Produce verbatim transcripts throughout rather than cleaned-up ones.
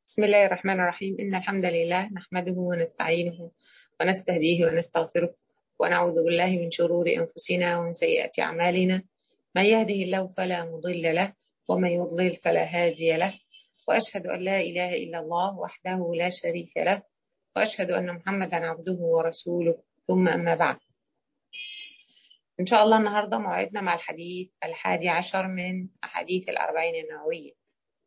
بسم الله الرحمن الرحيم. إن الحمد لله نحمده ونستعينه ونستهديه ونستغفره ونعوذ بالله من شرور أنفسنا ومن سيئات أعمالنا. من يهده الله فلا مضل له ومن يضلل فلا هادي له، وأشهد أن لا إله إلا الله وحده لا شريك له، وأشهد أن محمدا عبده ورسوله، ثم أما بعد. إن شاء الله النهاردة موعدنا مع الحديث الحادي عشر من أحاديث الأربعين النووية.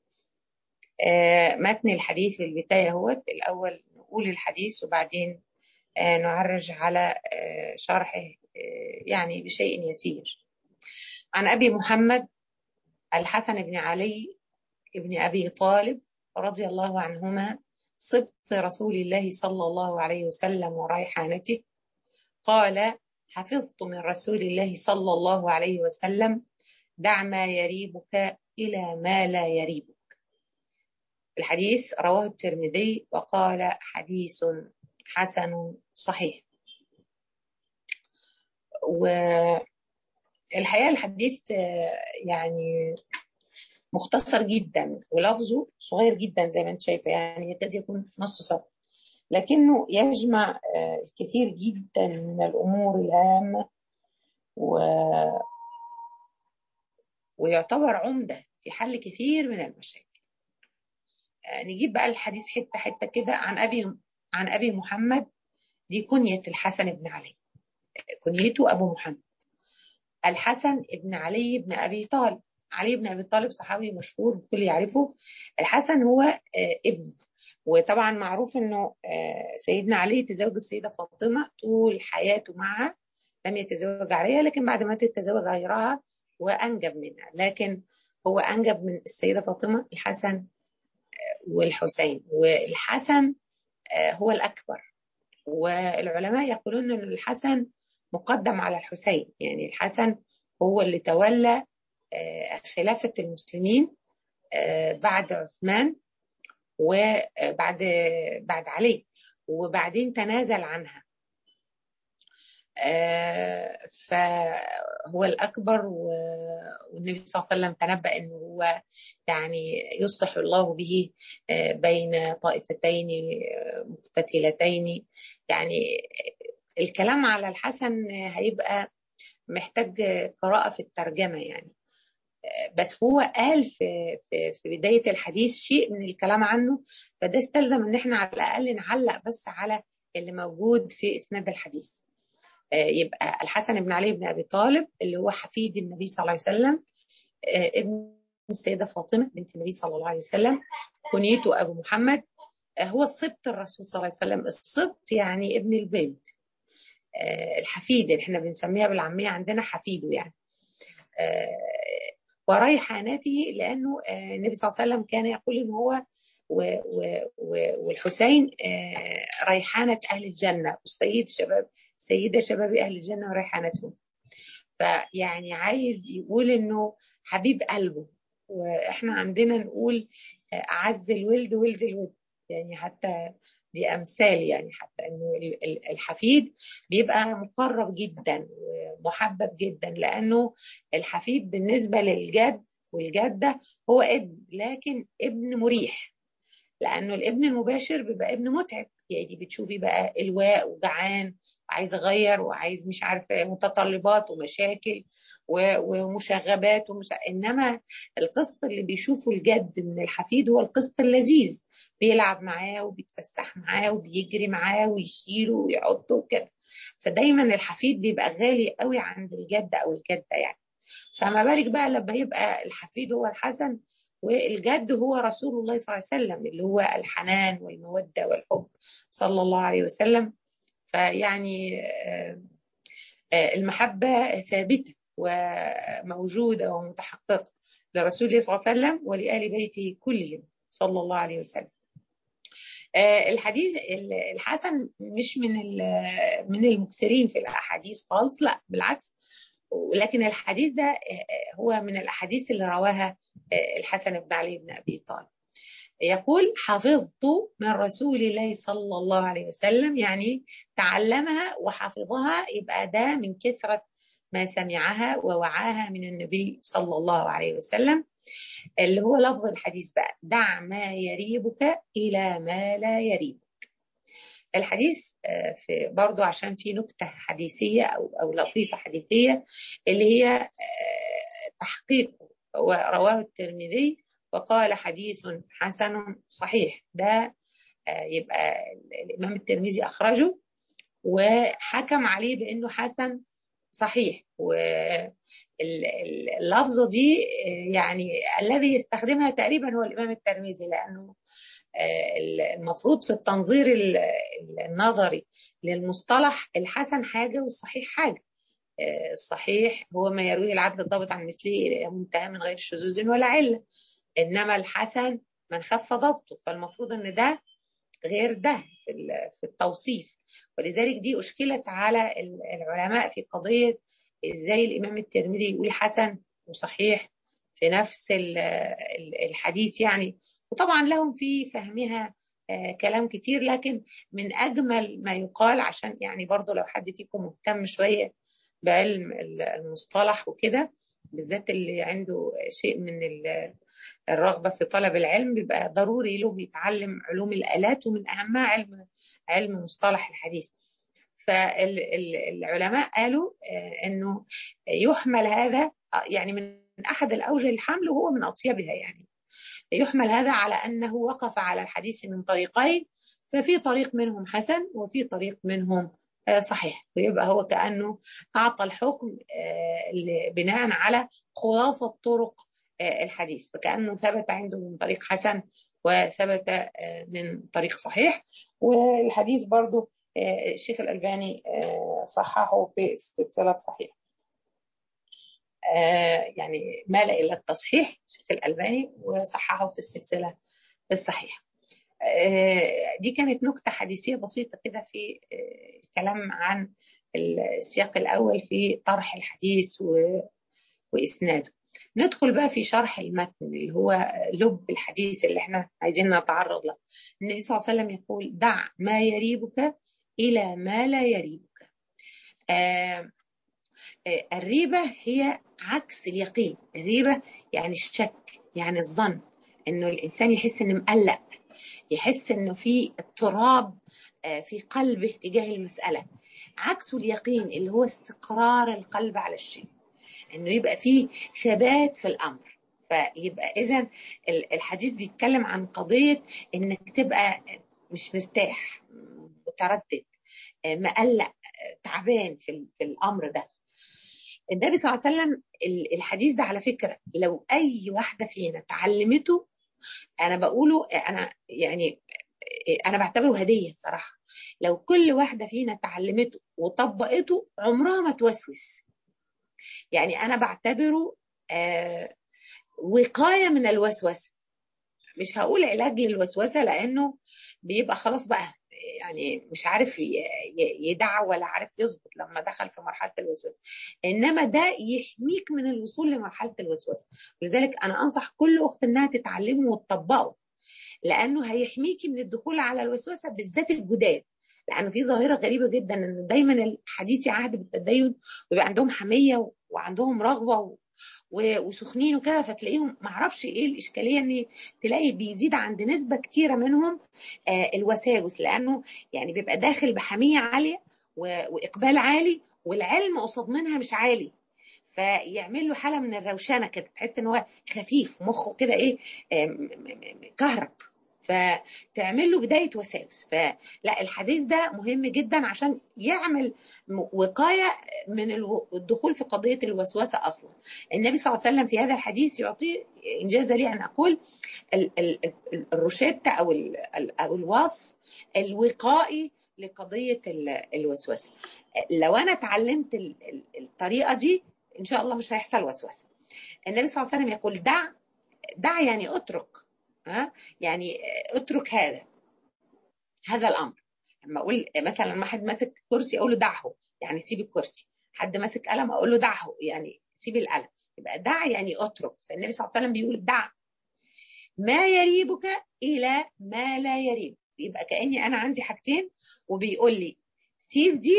آه متن الحديث في البداية هو الأول نقول الحديث وبعدين آه نعرج على آه شرحه آه يعني بشيء يسير. عن أبي محمد الحسن بن علي بن أبي طالب رضي الله عنهما صبت رسول الله صلى الله عليه وسلم وريحانته قال: حفظت من رسول الله صلى الله عليه وسلم: دع ما يريبك إلى ما لا يريبك. الحديث رواه الترمذي وقال حديث حسن صحيح. والحقيقة الحديث يعني مختصر جدا ولفظه صغير جدا زي ما انت شايفه، يعني يكاد يكون نص سطر، لكنه يجمع الكثير جدا من الأمور الهامة و... ويعتبر عمدة في حل كثير من المشاكل. نجيب بقى الحديث حتة حتة كده. عن أبي عن أبي محمد، دي كنية الحسن بن علي، كنيته أبو محمد الحسن بن علي بن أبي طالب. علي بن أبي طالب صحابي مشهور الكل يعرفه. الحسن هو آه ابن، وطبعا معروف أنه آه سيدنا علي تزوج السيدة فاطمة طول حياته معها، لم يتزوج عليها، لكن بعد ما تتزوج غيرها وأنجب منها، لكن هو أنجب من السيدة فاطمة الحسن والحسين، والحسن آه هو الأكبر. والعلماء يقولون أن الحسن مقدم على الحسين، يعني الحسن هو اللي تولى خلافة المسلمين بعد عثمان وبعد بعد علي، وبعدين تنازل عنها. فهو الأكبر، والنبي صلى الله عليه وسلم تنبأ أنه هو يعني يصلح الله به بين طائفتين مقتتلتين. يعني الكلام على الحسن هيبقى محتاج قراءة في الترجمة يعني، بس هو قال في, في, في بداية الحديث شيء من الكلام عنه، فده استلزم ان احنا على الأقل نعلق بس على اللي موجود في إسناد الحديث. يبقى الحسن بن علي بن أبي طالب اللي هو حفيد النبي صلى الله عليه وسلم، ابن السيدة فاطمة بنت النبي صلى الله عليه وسلم، كنيته أبو محمد، هو السبط الرسول صلى الله عليه وسلم. السبط يعني ابن البنت، الحفيد اللي احنا بنسميها بالعامية عندنا حفيده يعني. وريحانته لأنه النبي صلى الله عليه وسلم كان يقول إن هو والحسين ريحانة أهل الجنة، والسيد شباب سيدة شباب أهل الجنة وريحانتهم. فيعني عايز يقول إنه حبيب قلبه، وإحنا عندنا نقول أعز الولد ولد الود، يعني حتى دي أمثال، يعني حتى إنه الحفيد بيبقى مقرب جدا ومحبب جدا، لأنه الحفيد بالنسبة للجد والجدة هو ابن، لكن ابن مريح، لأنه الابن المباشر بيبقى ابن متعب، يعني بتشوفي بقى الواء وجعان وعايز أغير وعايز مش عارفة متطلبات ومشاكل ومشاغبات ومش... إنما القسط اللي بيشوفه الجد من الحفيد هو القسط اللذيذ، بيلعب معاه وبيتفسح معاه وبيجري معاه ويشيله ويحطه وكده. فدايما الحفيد بيبقى غالي قوي عند الجد أو الجدة يعني. فما بالك بقى لما يبقى الحفيد هو الحسن والجد هو رسول الله صلى الله عليه وسلم، اللي هو الحنان والمودة والحب صلى الله عليه وسلم. فيعني المحبة ثابتة وموجودة ومتحققة لرسول الله صلى الله عليه وسلم ولآل بيته كلهم صلى الله عليه وسلم. الحديث الحسن مش من من المكثرين في الأحاديث خالص، لا بالعكس، ولكن الحديث ده هو من الأحاديث اللي رواها الحسن بن علي بن أبي طالب. يقول: حفظت من رسول الله صلى الله عليه وسلم، يعني تعلمها وحفظها، يبقى ده من كثرة ما سمعها ووعاها من النبي صلى الله عليه وسلم. اللي هو لفظ الحديث بقى، دع ما يريبك إلى ما لا يريبك. الحديث في برضو عشان في نكتة حديثية أو أو لطيفة حديثية اللي هي تحقيق، ورواه الترمذي وقال حديث حسن صحيح. ده يبقى الإمام الترمذي أخرجه وحكم عليه بأنه حسن صحيح. واللفظة دي يعني الذي يستخدمها تقريبا هو الإمام الترمذي، لأنه المفروض في التنظير النظري للمصطلح الحسن حاجة والصحيح حاجة. الصحيح هو ما يرويه العدل الضابط عن مثله منتهى من غير شذوذ ولا علة، إنما الحسن من خف ضبطه، فالمفروض إن ده غير ده في التوصيف. ولذلك دي أشكلت على العلماء في قضية إزاي الإمام الترمذي يقول حسن وصحيح في نفس الحديث يعني. وطبعا لهم في فهمها كلام كتير، لكن من أجمل ما يقال، عشان يعني برضو لو حد فيكم مهتم شوية بعلم المصطلح وكده، بالذات اللي عنده شيء من الرغبة في طلب العلم، بيبقى ضروري له يتعلم علوم الآلات، ومن أهمها علم علم مصطلح الحديث. فالعلماء قالوا أنه يحمل هذا يعني من أحد الأوجه الحمل، وهو من أطيبها يعني، يحمل هذا على أنه وقف على الحديث من طريقين، ففي طريق منهم حسن وفي طريق منهم صحيح، ويبقى هو كأنه أعطى الحكم بناء على خلاصة طرق الحديث، فكأنه ثبت عنده من طريق حسن وثبت من طريق صحيح. والحديث برضو الشيخ الألباني صححه في السلسلة الصحيحة، يعني مال إلى التصحيح الشيخ الألباني وصححه في السلسلة الصحيحة. دي كانت نكتة حديثية بسيطة كده في الكلام عن السياق الأول في طرح الحديث وإسناده. ندخل بقى في شرح المتن اللي هو لب الحديث اللي احنا عايزين نتعرض له. النبي صلى الله عليه وسلم يقول دع ما يريبك إلى ما لا يريبك. آه آه الريبة هي عكس اليقين. الريبة يعني الشك، يعني الظن، انه الانسان يحس انه مقلق، يحس انه في اضطراب آه في قلبه تجاه المسألة. عكسه اليقين اللي هو استقرار القلب على الشيء، انه يبقى فيه ثبات في الامر. فيبقى اذا الحديث بيتكلم عن قضيه انك تبقى مش مرتاح، متردد، مقلق، تعبان في في الامر ده. النبي صلى الله عليه وسلم الحديث ده على فكره لو اي واحده فينا تعلمته، انا بقوله انا يعني انا بعتبره هديه صراحه. لو كل واحده فينا تعلمته وطبقته عمرها ما توسوس. يعني أنا بعتبره آه وقاية من الوسوسة، مش هقول علاج للوسوسة لأنه بيبقى خلاص بقى يعني مش عارف يدع ولا عارف يظبط لما دخل في مرحلة الوسوسة، إنما ده يحميك من الوصول لمرحلة الوسوسة. ولذلك أنا أنصح كل أخت إنها تتعلمه وتطبقه، لأنه هيحميكي من الدخول على الوسوسة، بالذات الجداد. لأنه في ظاهرة غريبة جدا إن دايما الحديثي عهد بالتدين ويبقى عندهم حمية وعندهم رغبة وسخنين وكده، فتلاقيهم معرفش ايه الاشكاليه ان تلاقي بيزيد عند نسبه كتيره منهم آه الوساوس، لانه يعني بيبقى داخل بحميه عاليه واقبال عالي، والعلم قصاد منها مش عالي، فيعمل له حاله من الروشنه كده، تحس ان هو خفيف مخه كده ايه آه كهرب، فتعمل له بدايه وساوس. فلا الحديث ده مهم جدا عشان يعمل وقايه من الدخول في قضيه الوسوسه اصلا. النبي صلى الله عليه وسلم في هذا الحديث يعطي انجاز لي ان اقول الروشته او او الوصف الوقائي لقضيه الوسوسه. لو انا اتعلمت الطريقه دي ان شاء الله مش هيحصل وسوسه. النبي صلى الله عليه وسلم يقول دع، دع يعني اترك، ها يعني اترك هذا هذا الامر. لما اقول مثلا واحد ماسك كرسي اقول له دعه، يعني سيب الكرسي. حد ماسك قلم اقول له دعه، يعني سيب القلم. يبقى دع يعني اترك. فالنبي صلى الله عليه وسلم بيقول دع ما يريبك الى ما لا يريبك. يبقى كاني انا عندي حاجتين وبيقول لي سيب دي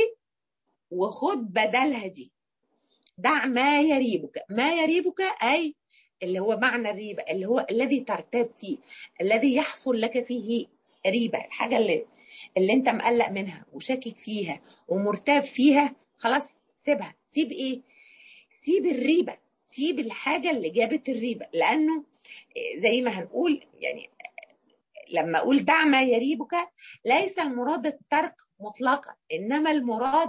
وخد بدلها دي. دع ما يريبك، ما يريبك اي اللي هو معنى الريبة، اللي هو الذي ترتاب فيه، الذي يحصل لك فيه ريبة، الحاجة اللي اللي انت مقلق منها وشاكك فيها ومرتاب فيها، خلاص سيبها. سيب ايه؟ سيب الريبة، سيب الحاجة اللي جابت الريبة. لأنه زي ما هنقول يعني لما أقول دع ما يريبك، ليس المراد الترك مطلقا، إنما المراد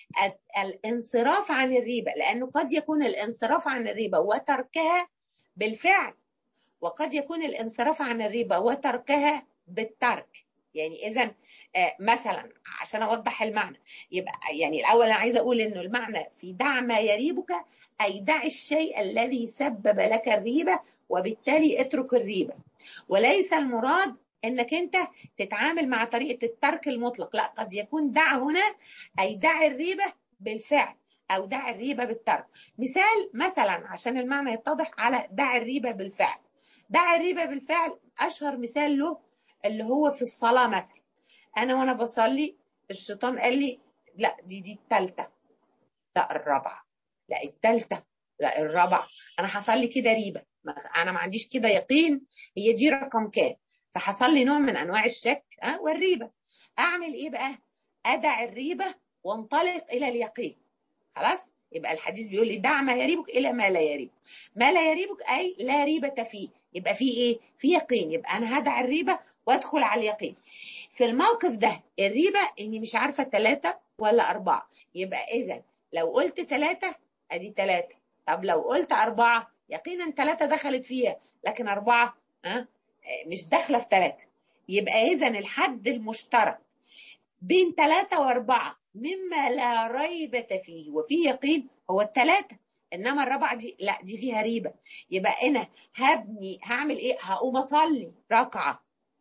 الانصراف عن الريبة، لأنه قد يكون الانصراف عن الريبة وتركها بالفعل، وقد يكون الانصراف عن الريبة وتركها بالترك. يعني إذا مثلا عشان أوضح المعنى، يبقى يعني الأول أنا عايزة أقول إنه المعنى في دع ما يريبك أي دع الشيء الذي سبب لك الريبة، وبالتالي اترك الريبة. وليس المراد انك انت تتعامل مع طريقة الترك المطلق، لا، قد يكون دع هنا اي دع الريبة بالفعل او دع الريبة بالترك. مثال مثلا عشان المعنى يتضح على دع الريبة بالفعل. دع الريبة بالفعل اشهر مثال له اللي هو في الصلاة مثلا. انا وانا بصلي الشيطان قال لي لا دي دي الثالثة، لا الرابعة، لا الثالثة، لا الرابعة. انا حصل لي كده ريبة، انا ما عنديش كده يقين هي دي رقم كام، فحصل لي نوع من انواع الشك ها والريبة. اعمل ايه بقى؟ ادع الريبة وانطلق الى اليقين. خلاص، يبقى الحديث بيقول لي دع ما يريبك الى ما لا يريبك. ما لا يريبك اي لا ريبة فيه، يبقى فيه ايه؟ في يقين، يبقى انا هدع الريبة وادخل على اليقين. في الموقف ده الريبة اني مش عارفة ثلاثة ولا اربعة، يبقى اذا لو قلت ثلاثة ادي ثلاثة، طب لو قلت اربعة يقينا ثلاثة دخلت فيها، لكن اربعة ها مش داخلة في ثلاثة. يبقى اذا الحد المشترك بين ثلاثة واربعة مما لا ريبة فيه وفي يقين هو الثلاثة، انما الرابعة دي لا، دي فيها ريبة. يبقى انا هبني هعمل ايه؟ هقوم اصلي ركعة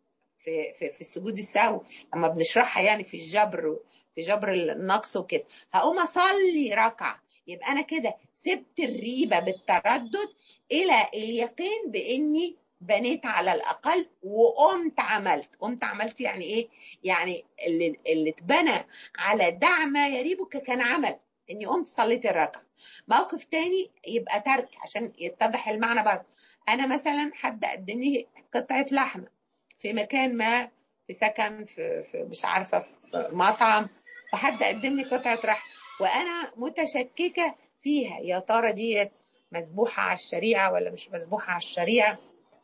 في في في السجود السهو لما بنشرحها يعني في الجبر، في جبر النقص وكده، هقوم اصلي ركعة. يبقى انا كده سبت الريبة بالتردد الى اليقين باني بنيت على الاقل وقمت عملت. قمت عملت يعني ايه؟ يعني اللي اللي اتبنى على دع ما يريبك كان عمل اني قمت صليت الركعه. موقف تاني يبقى ترك عشان يتضح المعنى برضه. انا مثلا حد قدم لي قطعه لحمه في مكان ما، في سكن، في, في مش عارفه في مطعم، فحد قدم لي قطعه لحم وانا متشككه فيها، يا ترى دي مذبوحه على الشريعه ولا مش مذبوحه على الشريعه،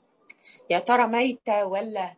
يا ترى ميتة ولا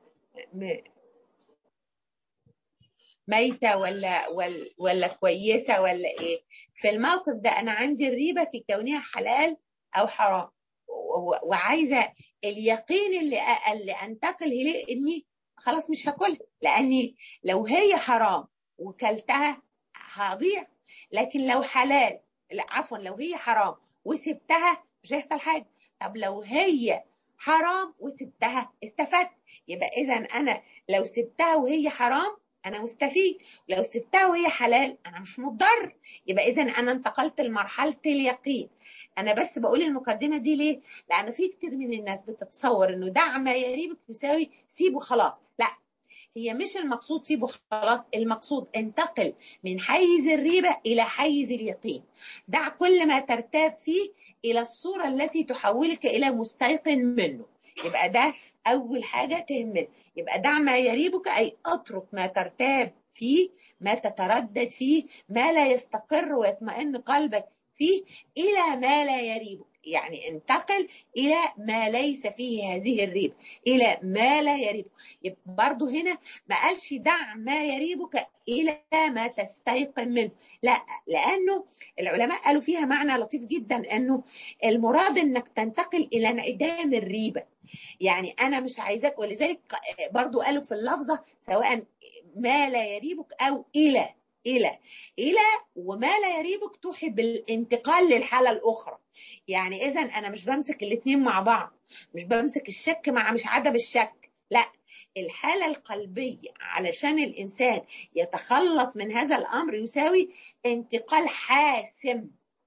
ميتة ولا ولا, ولا كويسة ولا ايه. في الموقف ده انا عندي الريبة في كونها حلال او حرام، وعايزة اليقين اللي اللي انتقل اليه اني خلاص مش هاكلها، لاني لو هي حرام وكلتها هضيع. لكن لو حلال، لا عفوا، لو هي حرام وسبتها مش هيحصل حاجة. طب لو هي حرام وسبتها استفدت. يبقى اذا انا لو سبتها وهي حرام انا مستفيد، لو سبتها وهي حلال انا مش مضطر. يبقى اذا انا انتقلت لمرحله اليقين. انا بس بقول المقدمه دي ليه؟ لان في كتير من الناس بتتصور انه دع ما يريبك يساوي سيبه خلاص. لا، هي مش المقصود سيبه خلاص، المقصود انتقل من حيز الريبه الى حيز اليقين. دع كل ما ترتاب فيه الى الصوره التي تحولك الى مستيقن منه. يبقى ده اول حاجه تهمنا. يبقى دع ما يريبك اي اترك ما ترتاب فيه، ما تتردد فيه، ما لا يستقر ويطمئن قلبك فيه، الى ما لا يريبك. يعني انتقل الى ما ليس فيه هذه الريبه، الى ما لا يريبك. يبقى برضو هنا ما قالش دع ما يريبك الى ما تستيقن منه، لا، لانه العلماء قالوا فيها معنى لطيف جدا، انه المراد انك تنتقل الى انعدام الريبه. يعني انا مش عايزاك، ولذلك برضو قالوا في اللفظه سواء ما لا يريبك او الى الى الى وما لا يريبك توحي بالانتقال للحاله الاخرى. يعني اذا انا مش بمسك الاثنين مع بعض، مش بمسك الشك مع مش عدم الشك، لا، الحاله القلبيه علشان الانسان يتخلص من هذا الامر يساوي انتقال حاسم.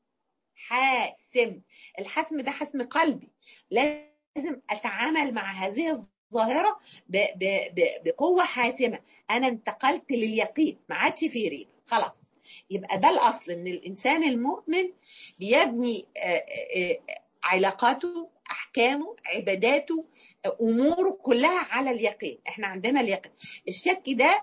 حاسم، الحسم ده حسم قلبي، لازم اتعامل مع هذه الظاهره ب ب ب بقوه حاسمه. انا انتقلت لليقين، ما عادش في ريب خلاص. يبقى ده الاصل، ان الانسان المؤمن بيبني علاقاته، احكامه، عباداته، اموره كلها على اليقين. احنا عندنا اليقين. الشك ده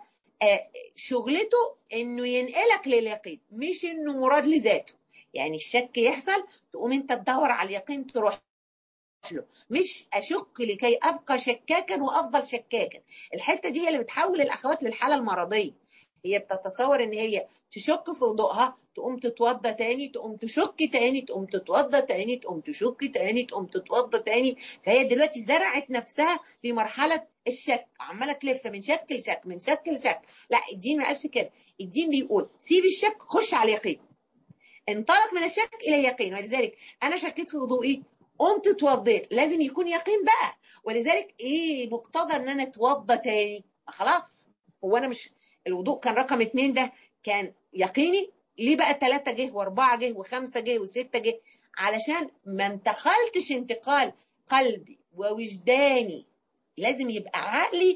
شغلته انه ينقلك لليقين، مش انه مراد لذاته. يعني الشك يحصل تقوم انت تدور على اليقين تروح له، مش اشك لكي ابقى شكاكا وافضل شكاكا. الحته دي هي اللي بتحول الاخوات للحاله المرضيه. هي بتتصور ان هي تشك في وضوءها، تقوم تتوضى تاني، تقوم تشك تاني، تقوم تتوضى تاني، تقوم تشك تاني، تقوم تتوضى تاني. فهي دلوقتي زرعت نفسها في مرحله الشك، عماله تلف من شك لشك، من شك لشك. لا، الدين ما قالش كده. الدين بيقول سيب الشك، خش على اليقين، انطلق من الشك الى اليقين. ولذلك انا شكيت في وضوئي، قمت اتوضيت، لازم يكون يقين بقى. ولذلك ايه مقتضى ان انا اتوضى تاني؟ خلاص، هو انا مش الوضوء كان رقم اتنين ده كان يقيني؟ ليه بقى ثلاثة جه واربعة جه وخمسة جه وستة جه؟ علشان ما انتقلتش انتقال قلبي ووجداني. لازم يبقى عقلي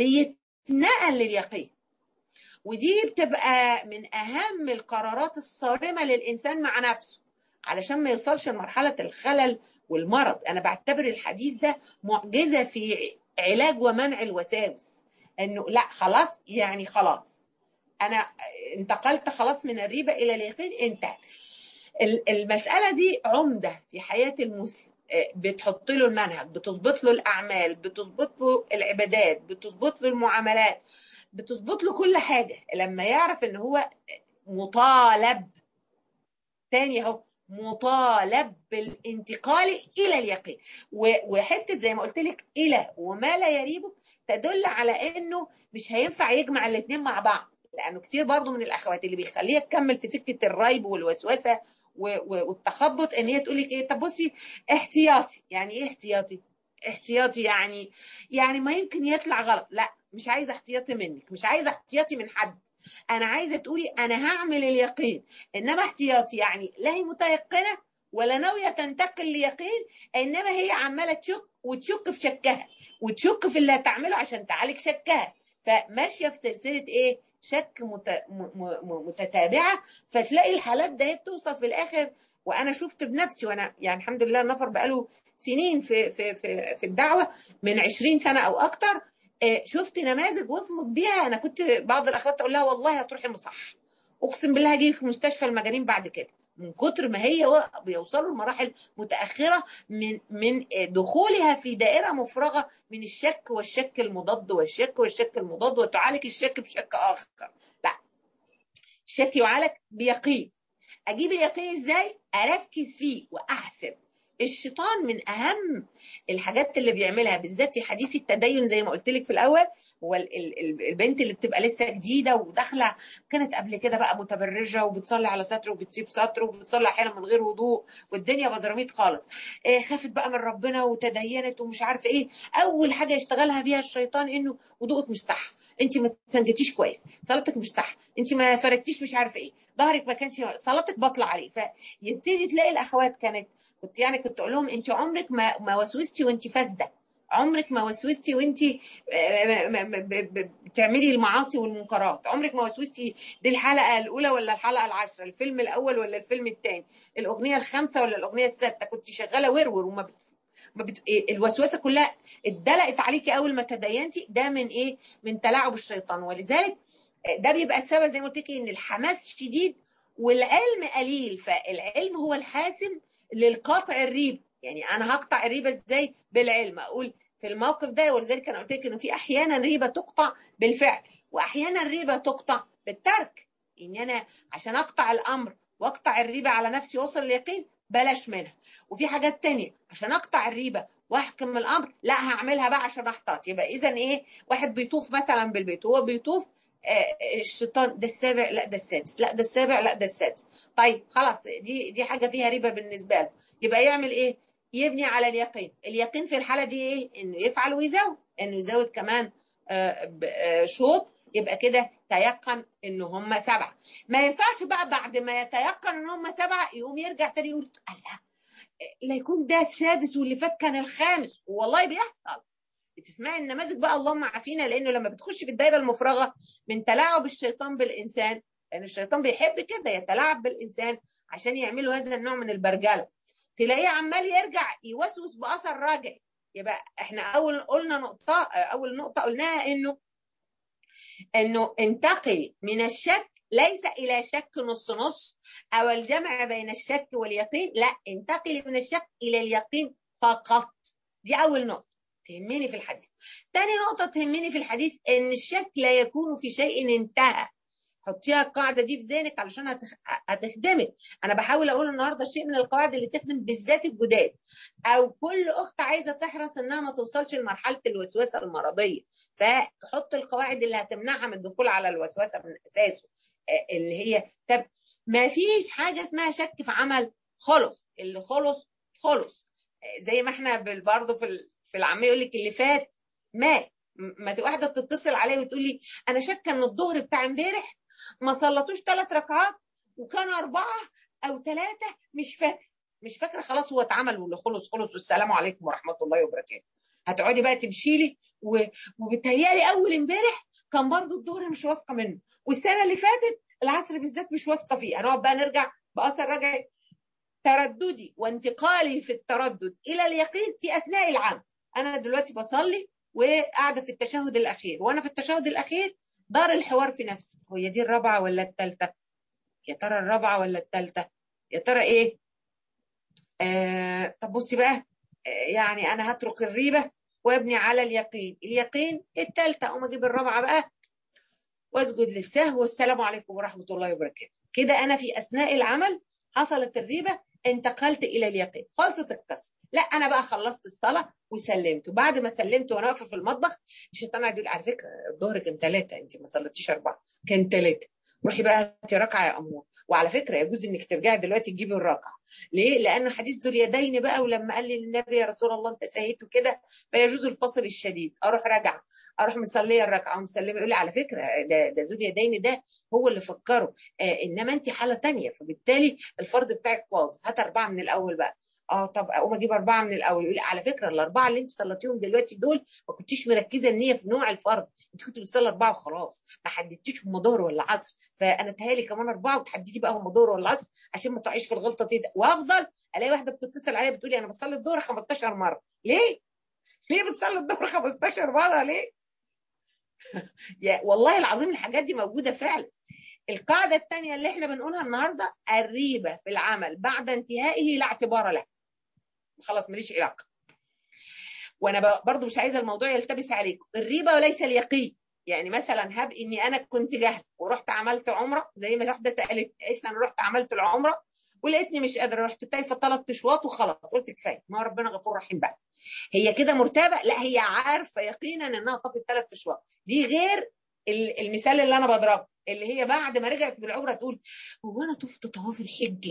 بيتنقل لليقين. ودي بتبقى من أهم القرارات الصارمة للإنسان مع نفسه، علشان ما يوصلش لمرحلة الخلل والمرض. أنا بعتبر الحديث ده معجزة في علاج ومنع الوساوس. إنه لا خلاص، يعني خلاص أنا انتقلت خلاص من الريبة إلى اليقين، انتهت. المسألة دي عمدة في حياة المسلم، بتحط له المنهج، بتظبط له الأعمال، بتظبط له العبادات، بتظبط له المعاملات، بتظبط له كل حاجة لما يعرف ان هو مطالب. تاني اهو، مطالب بالانتقال الى اليقين. وحته زي ما قلت لك الى وما لا يريبه تدل على انه مش هينفع يجمع الاثنين مع بعض. لانه كتير برضو من الاخوات اللي بيخليها تكمل في سكه الريب والوسوسه والتخبط ان هي تقول لك ايه، طب بصي احتياطي. يعني ايه احتياطي؟ احتياطي يعني يعني ما يمكن يطلع غلط. لا، مش عايزه احتياطي منك، مش عايزه احتياطي من حد. انا عايزه تقولي انا هعمل اليقين. انما احتياطي يعني لا هي متيقنه ولا ناويه تنتقل ليقين، انما هي عماله تشك وتشك في شكها وتشك في اللي هتعمله عشان تعالج شكها. فماشيه في سلسله ايه؟ شك مت... م... م... متتابعه. فتلاقي الحالات ده بتوصل في الاخر. وانا شفت بنفسي، وانا يعني الحمد لله النفر بقاله سنين في في في في الدعوه، من عشرين سنه او اكتر. شفت نماذج وصلت بيها. انا كنت بعض الاخوات اقول لها والله هتروحي مصح، اقسم بالله هجيلك في مستشفى المجانين بعد كده، من كتر ما هي بيوصلوا لمراحل متاخره من من دخولها في دائره مفرغه من الشك والشك المضاد والشك والشك المضاد، وتعالج الشك بشك اخر. لا، الشك يعالج بيقين. اجيب اليقين ازاي؟ اركز فيه واحسب. الشيطان من اهم الحاجات اللي بيعملها بالذات في حديث التدين زي ما قلت لك في الاول، هو البنت اللي بتبقى لسه جديده وداخله، كانت قبل كده بقى متبرجه وبتصلي على سطر وبتسيب سطر وبتصلي احيانا من غير وضوء والدنيا بدراميط خالص. خافت بقى من ربنا وتدينت ومش عارفه ايه. اول حاجه يشتغلها بيها الشيطان انه وضوءك مش صح، انت ما تنجتيش كويس، صلاتك مش صح، انت ما فردتيش مش عارفه ايه، ظهرك ما كانش، صلاتك باطله عليه. فيبتدي تلاقي الاخوات كانت كنت يعني كنت اقول لهم انت عمرك ما ما وسوستي وانت فاسده، عمرك ما وسوستي وانت بتعملي المعاصي والمنكرات، عمرك ما وسوستي دي الحلقه الاولى ولا الحلقه العاشره، الفيلم الاول ولا الفيلم الثاني، الاغنيه الخامسه ولا الاغنيه السادسه، كنت شغاله ورور وما بت... ما بت... الوسوسه كلها اتدلقت عليكي اول ما تدينتي. ده من ايه؟ من تلاعب الشيطان. ولذلك ده بيبقى السبب زي ما قلت لك ان الحماس شديد والعلم قليل. فالعلم هو الحاسم للقطع الريبه. يعني انا هقطع الريبه ازاي؟ بالعلم. اقول في الموقف ده، ولذلك انا قلت لك انه في احيانا ريبه تقطع بالفعل واحيانا ريبه تقطع بالترك. ان انا عشان اقطع الامر واقطع الريبه على نفسي واوصل لليقين بلاش منها. وفي حاجات تانية عشان اقطع الريبه واحكم الامر لا هعملها بقى عشان احتاط. يبقى اذا ايه؟ واحد بيطوف مثلا بالبيت، هو بيطوف الشيطان ده السابع لا ده السادس، لا ده السابع لا ده السادس. طيب خلاص، دي دي حاجه فيها ريبه بالنسبه له. يبقى يعمل ايه؟ يبني على اليقين. اليقين في الحاله دي ايه؟ انه يفعل ويزود، انه يزود كمان شوط. يبقى كده تيقن ان هم سبعه. ما ينفعش بقى بعد ما يتيقن ان هم سبعه يقوم يرجع تاني يقول الله لا يكون ده السادس واللي فات كان الخامس. والله بيحصل. بتسمعي النماذج بقى اللهم عافينا. لانه لما بتخش في الدايره المفرغه من تلاعب الشيطان بالانسان، لان يعني الشيطان بيحب كده يتلاعب بالانسان عشان يعملوا هذا النوع من البرجله. تلاقيه عمال يرجع يوسوس باثر راجع. يبقى احنا اول قلنا نقطه اول نقطه قلناها انه انه انتقل من الشك ليس الى شك نص نص او الجمع بين الشك واليقين، لا، انتقل من الشك الى اليقين فقط. دي اول نقطه تهمني في الحديث. ثاني نقطه تهمني في الحديث ان الشك لا يكون في شيء انتهى. حطيها القاعده دي في ذهنك علشان هتخدمك. انا بحاول اقول النهارده شيء من القواعد اللي تخدم بالذات الجداد، او كل اخت عايزه تحرص انها ما توصلش لمرحله الوسوسه المرضيه، فتحط القواعد اللي هتمنعها من الدخول على الوسوسه من اساسه، اللي هي طب ما فيش حاجه اسمها شك في عمل خلص. اللي خلص خلص، زي ما احنا برضه في في العاميه يقول لك اللي فات مات. ما تبقى واحده بتتصل عليا وتقول لي انا شاكه ان الظهر بتاع امبارح ما صلتوش ثلاث ركعات وكانوا اربعه او ثلاثه، مش فاكره مش فاكره خلاص هو اتعمل واللي خلص خلص والسلام عليكم ورحمه الله وبركاته. هتقعدي بقى تمشي لي و... وبتهيالي اول امبارح كان برضو الظهر مش واثقه منه، والسنه اللي فاتت العصر بالذات مش واثقه فيه. هنقعد بقى نرجع باثر رجعي. ترددي وانتقالي في التردد الى اليقين في اثناء العمل. انا دلوقتي بصلي وقاعده في التشهد الاخير، وانا في التشهد الاخير دار الحوار في نفسي، هي دي الرابعه ولا الثالثه؟ يا ترى الرابعه ولا الثالثه؟ يا ترى ايه؟ آه طب بصي بقى، آه يعني انا هترك الريبه وابني على اليقين. اليقين الثالثه اقوم اجيب الرابعه بقى واسجد للسهو والسلام عليكم ورحمه الله وبركاته. كده انا في اثناء العمل حصلت الريبه، انتقلت الى اليقين، خلصت القصه. لا انا بقى خلصت الصلاه وسلمت، وبعد ما سلمت وانا واقفه في المطبخ الشيطان قاعد يقول على فكره الظهر كان ثلاثه، انت ما صليتيش اربعه، كان ثلاثه، روحي بقى هاتي ركعه يا امور. وعلى فكره يجوز انك ترجعي دلوقتي تجيبي الركعه. ليه؟ لان حديث ذو اليدين بقى، ولما قال لي النبي يا رسول الله انت سهيت كده فيجوز الفصل الشديد، اروح راجعه اروح مصليه الركعه ومسلمه. يقول لي على فكره ده ده ذو اليدين ده هو اللي فكره، آه انما انت حاله ثانيه، فبالتالي الفرض بتاعك باظ، هات اربعه من الاول بقى. اه طب اقوم اجيب اربعه من الاول. يقول لي على فكره الاربعه اللي انت صليتيهم دلوقتي دول ما كنتيش مركزه النيه في نوع الفرض، انت كنت بتصلي اربعه وخلاص، ما حددتيش هم ظهر ولا عصر، فانا تهيالي كمان اربعه وتحددي بقى هم ظهر ولا عصر عشان ما تقعيش في الغلطه دي. وافضل الاقي واحده بتتصل عليا بتقول لي انا بصلي الظهر خمستاشر مره. ليه؟ ليه بتصلي الظهر خمستاشر مره ليه؟ يا والله العظيم الحاجات دي موجوده فعلا. القاعده الثانيه اللي احنا بنقولها النهارده، الريبه في العمل بعد انتهائه لا اعتبار له، خلاص ماليش علاقه. وانا برضو مش عايزه الموضوع يلتبس عليكم. الريبه وليس اليقين. يعني مثلا هب اني انا كنت جاهل ورحت عملت عمره، زي ما واحده سالت ايش، انا رحت عملت العمره ولقيتني مش قادره، رحت تايفه ثلاث اشواط وخلاص، قلت كفايه ما ربنا غفور رحيم بقى. هي كده مرتبه؟ لا، هي عارفه يقينا انها طفت ثلاث اشواط. دي غير المثال اللي انا بضربه، اللي هي بعد ما رجعت من العمره تقول هو انا طفت طواف الحج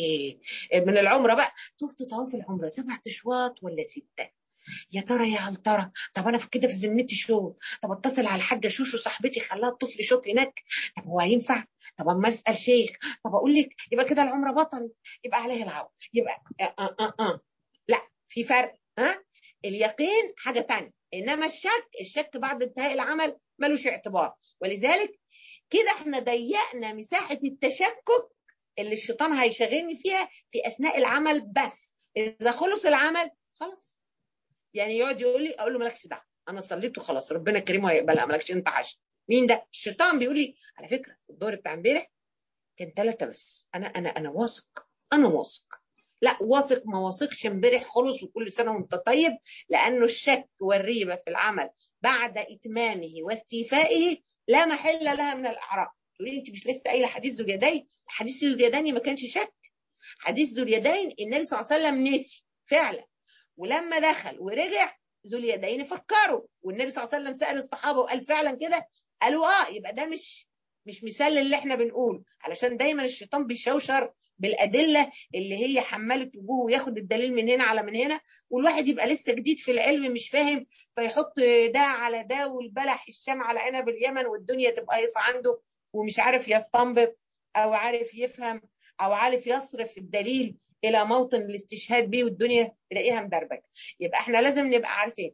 من العمره بقى، طفت طواف العمره سبع اشواط ولا سته؟ يا ترى يا هل ترى، طب انا في كده في ذمتي شو؟ طب اتصل على الحاجه شوشو صاحبتي خلاها تطفي شوط هناك، طب هو هينفع؟ طب اما اسال شيخ، طب اقول لك يبقى كده العمره بطلت، يبقى عليه العوض، يبقى آه آه آه آه. لا، في فرق. ها، اليقين حاجه ثانيه، انما الشك الشك بعد انتهاء العمل ملوش اعتبار. ولذلك كده احنا ضيقنا مساحه التشكك اللي الشيطان هيشغلني فيها في اثناء العمل، بس اذا خلص العمل خلاص. يعني يقعد يقول لي اقول له مالكش دعوه، انا صليت وخلاص ربنا كريم وهيقبلها، مالكش انت عشان. مين ده؟ الشيطان بيقول لي على فكره الدور بتاع امبارح كان ثلاثه بس، انا انا انا واثق، انا واثق. لا، واثق ما واثقش، امبارح خلص وكل سنه وانت طيب. لانه الشك والريبه في العمل بعد اتمامه واستيفائه لا محل لها من الاعراب. تقولي انت مش لسه قايله حديث ذو اليدين؟ حديث ذو اليدين ما كانش شك. حديث ذو اليدين النبي صلى الله عليه وسلم نسي فعلا، ولما دخل ورجع ذو اليدين فكروا، والنبي صلى الله عليه وسلم سأل الصحابة وقال فعلا كده، قالوا اه. يبقى ده مش مش مثال اللي احنا بنقوله، علشان دايما الشيطان بيشوشر بالأدلة اللي هي حمالة وجوه وياخد الدليل من هنا على من هنا، والواحد يبقى لسه جديد في العلم مش فاهم فيحط ده على ده، والبلح الشام على عنب اليمن، والدنيا تبقى يقف عنده ومش عارف يستنبط او عارف يفهم او عارف يصرف الدليل الى موطن الاستشهاد بيه، والدنيا تلاقيها مدربكه. يبقى احنا لازم نبقى عارفين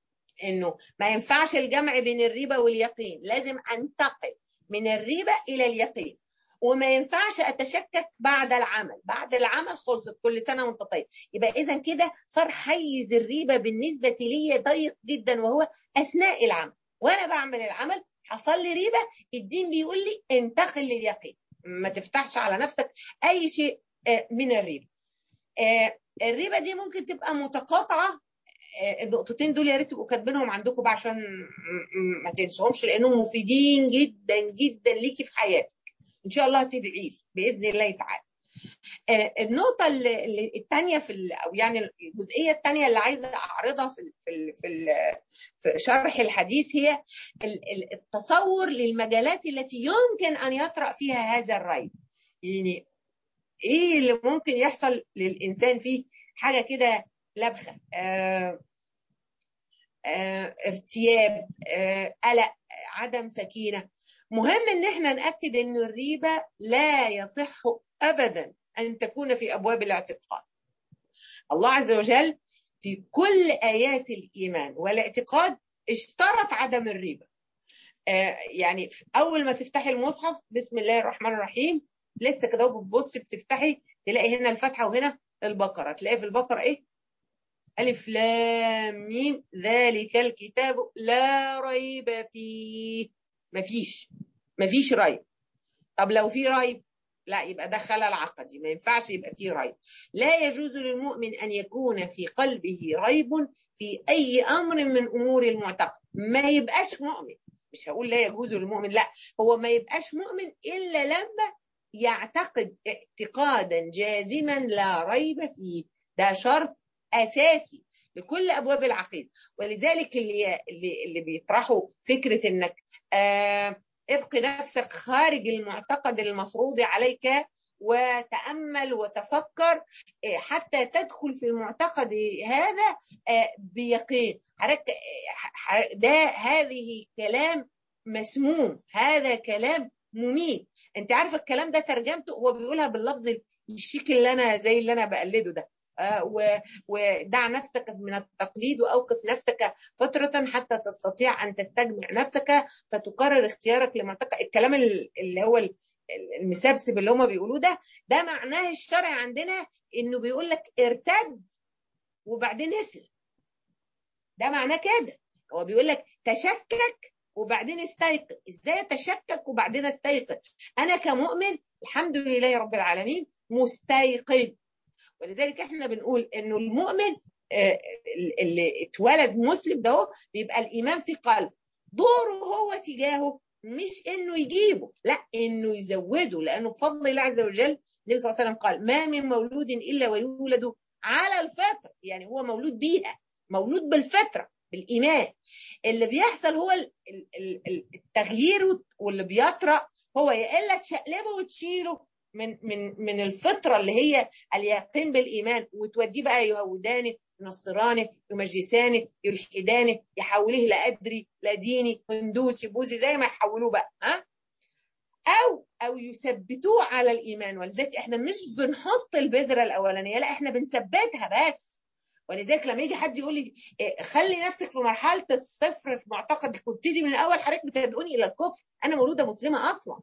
انه ما ينفعش الجمع بين الريبه واليقين، لازم انتقل من الريبه الى اليقين. وما ينفعش اتشكك بعد العمل، بعد العمل خلصت، كل سنه وانت طيب. يبقى اذا كده صار حيز الريبه بالنسبه لي ضيق جدا، وهو اثناء العمل. وانا بعمل العمل حصل لي ريبه، الدين بيقول لي انتقل لليقين، ما تفتحش على نفسك اي شيء من الريبه. الريبه دي ممكن تبقى متقاطعه. النقطتين دول يا ريت تبقوا كاتبينهم عندكم بقى عشان ما تنسوهمش، لانهم مفيدين جدا جدا ليكي في حياتك. ان شاء الله هتدعي لي باذن الله تعالى. النقطه الثانيه في او يعني الجزئيه الثانيه اللي عايزه اعرضها في في في, في شرح الحديث هي التصور للمجالات التي يمكن ان يطرأ فيها هذا الريب. يعني ايه اللي ممكن يحصل للانسان فيه حاجه كده لبخه، آه آه ارتياب، آه قلق، عدم سكينه. مهم ان احنا ناكد ان الريبه لا يصح ابدا ان تكون في ابواب الاعتقاد. الله عز وجل في كل ايات الايمان والاعتقاد اشترط عدم الريبه. آه يعني اول ما تفتحي المصحف بسم الله الرحمن الرحيم، لسه كده بتبصي بتفتحي تلاقي هنا الفتحه وهنا البقره، تلاقي في البقره ايه؟ ألف لام ميم ذلك الكتاب لا ريب فيه. مفيش مفيش ريب. طب لو في ريب، لا يبقى ده خلل عقدي، ما ينفعش يبقى فيه ريب. لا يجوز للمؤمن أن يكون في قلبه ريب في أي أمر من أمور المعتقد. ما يبقاش مؤمن، مش هقول لا يجوز للمؤمن، لا، هو ما يبقاش مؤمن إلا لما يعتقد اعتقادا جازما لا ريب فيه. ده شرط أساسي لكل أبواب العقيدة. ولذلك اللي اللي, اللي بيطرحوا فكرة إنك آه ابق نفسك خارج المعتقد المفروض عليك وتأمل وتفكر حتى تدخل في المعتقد هذا بيقين. ده هذه كلام مسموم، هذا كلام مميت. انت عارفه الكلام ده ترجمته هو بيقولها باللفظ الشيك اللي انا زي اللي انا بقلده ده. ودع نفسك من التقليد وأوقف نفسك فترة حتى تستطيع أن تستجمع نفسك فتقرر اختيارك لمعتقد. الكلام اللي هو المسبسب اللي هما بيقولوه ده، ده معناه الشرع عندنا إنه بيقول لك ارتد وبعدين اسلم. ده معناه كده، هو بيقول لك تشكك وبعدين استيقظ. ازاي اتشكك وبعدين استيقظ؟ انا كمؤمن الحمد لله رب العالمين مستيقظ. ولذلك احنا بنقول انه المؤمن اللي اتولد مسلم ده بيبقى الايمان في قلبه. دوره هو تجاهه مش انه يجيبه، لا، انه يزوده، لانه بفضل الله عز وجل النبي صلى الله عليه وسلم قال ما من مولود الا ويولد على الفطره، يعني هو مولود بيها، مولود بالفطره بالايمان. اللي بيحصل هو التغيير، واللي بيطرأ هو يا الا تشقلبه وتشيله من من من الفطره اللي هي اليقين بالايمان، وتوديه بقى يهوداني، ينصراني، يمجساني، يلحداني، يحوليه لادري، لديني، هندوسي، بوذي، زي ما يحولوه بقى، ها، او او يثبتوه على الايمان. ولذلك احنا مش بنحط البذره الاولانيه، لا، احنا بنثبتها بس. ولذلك لما يجي حد يقول لي خلي نفسك في مرحله الصفر في معتقدك وابتدي من الاول، حضرتك بتدعوني الى الكفر، انا مولوده مسلمه اصلا.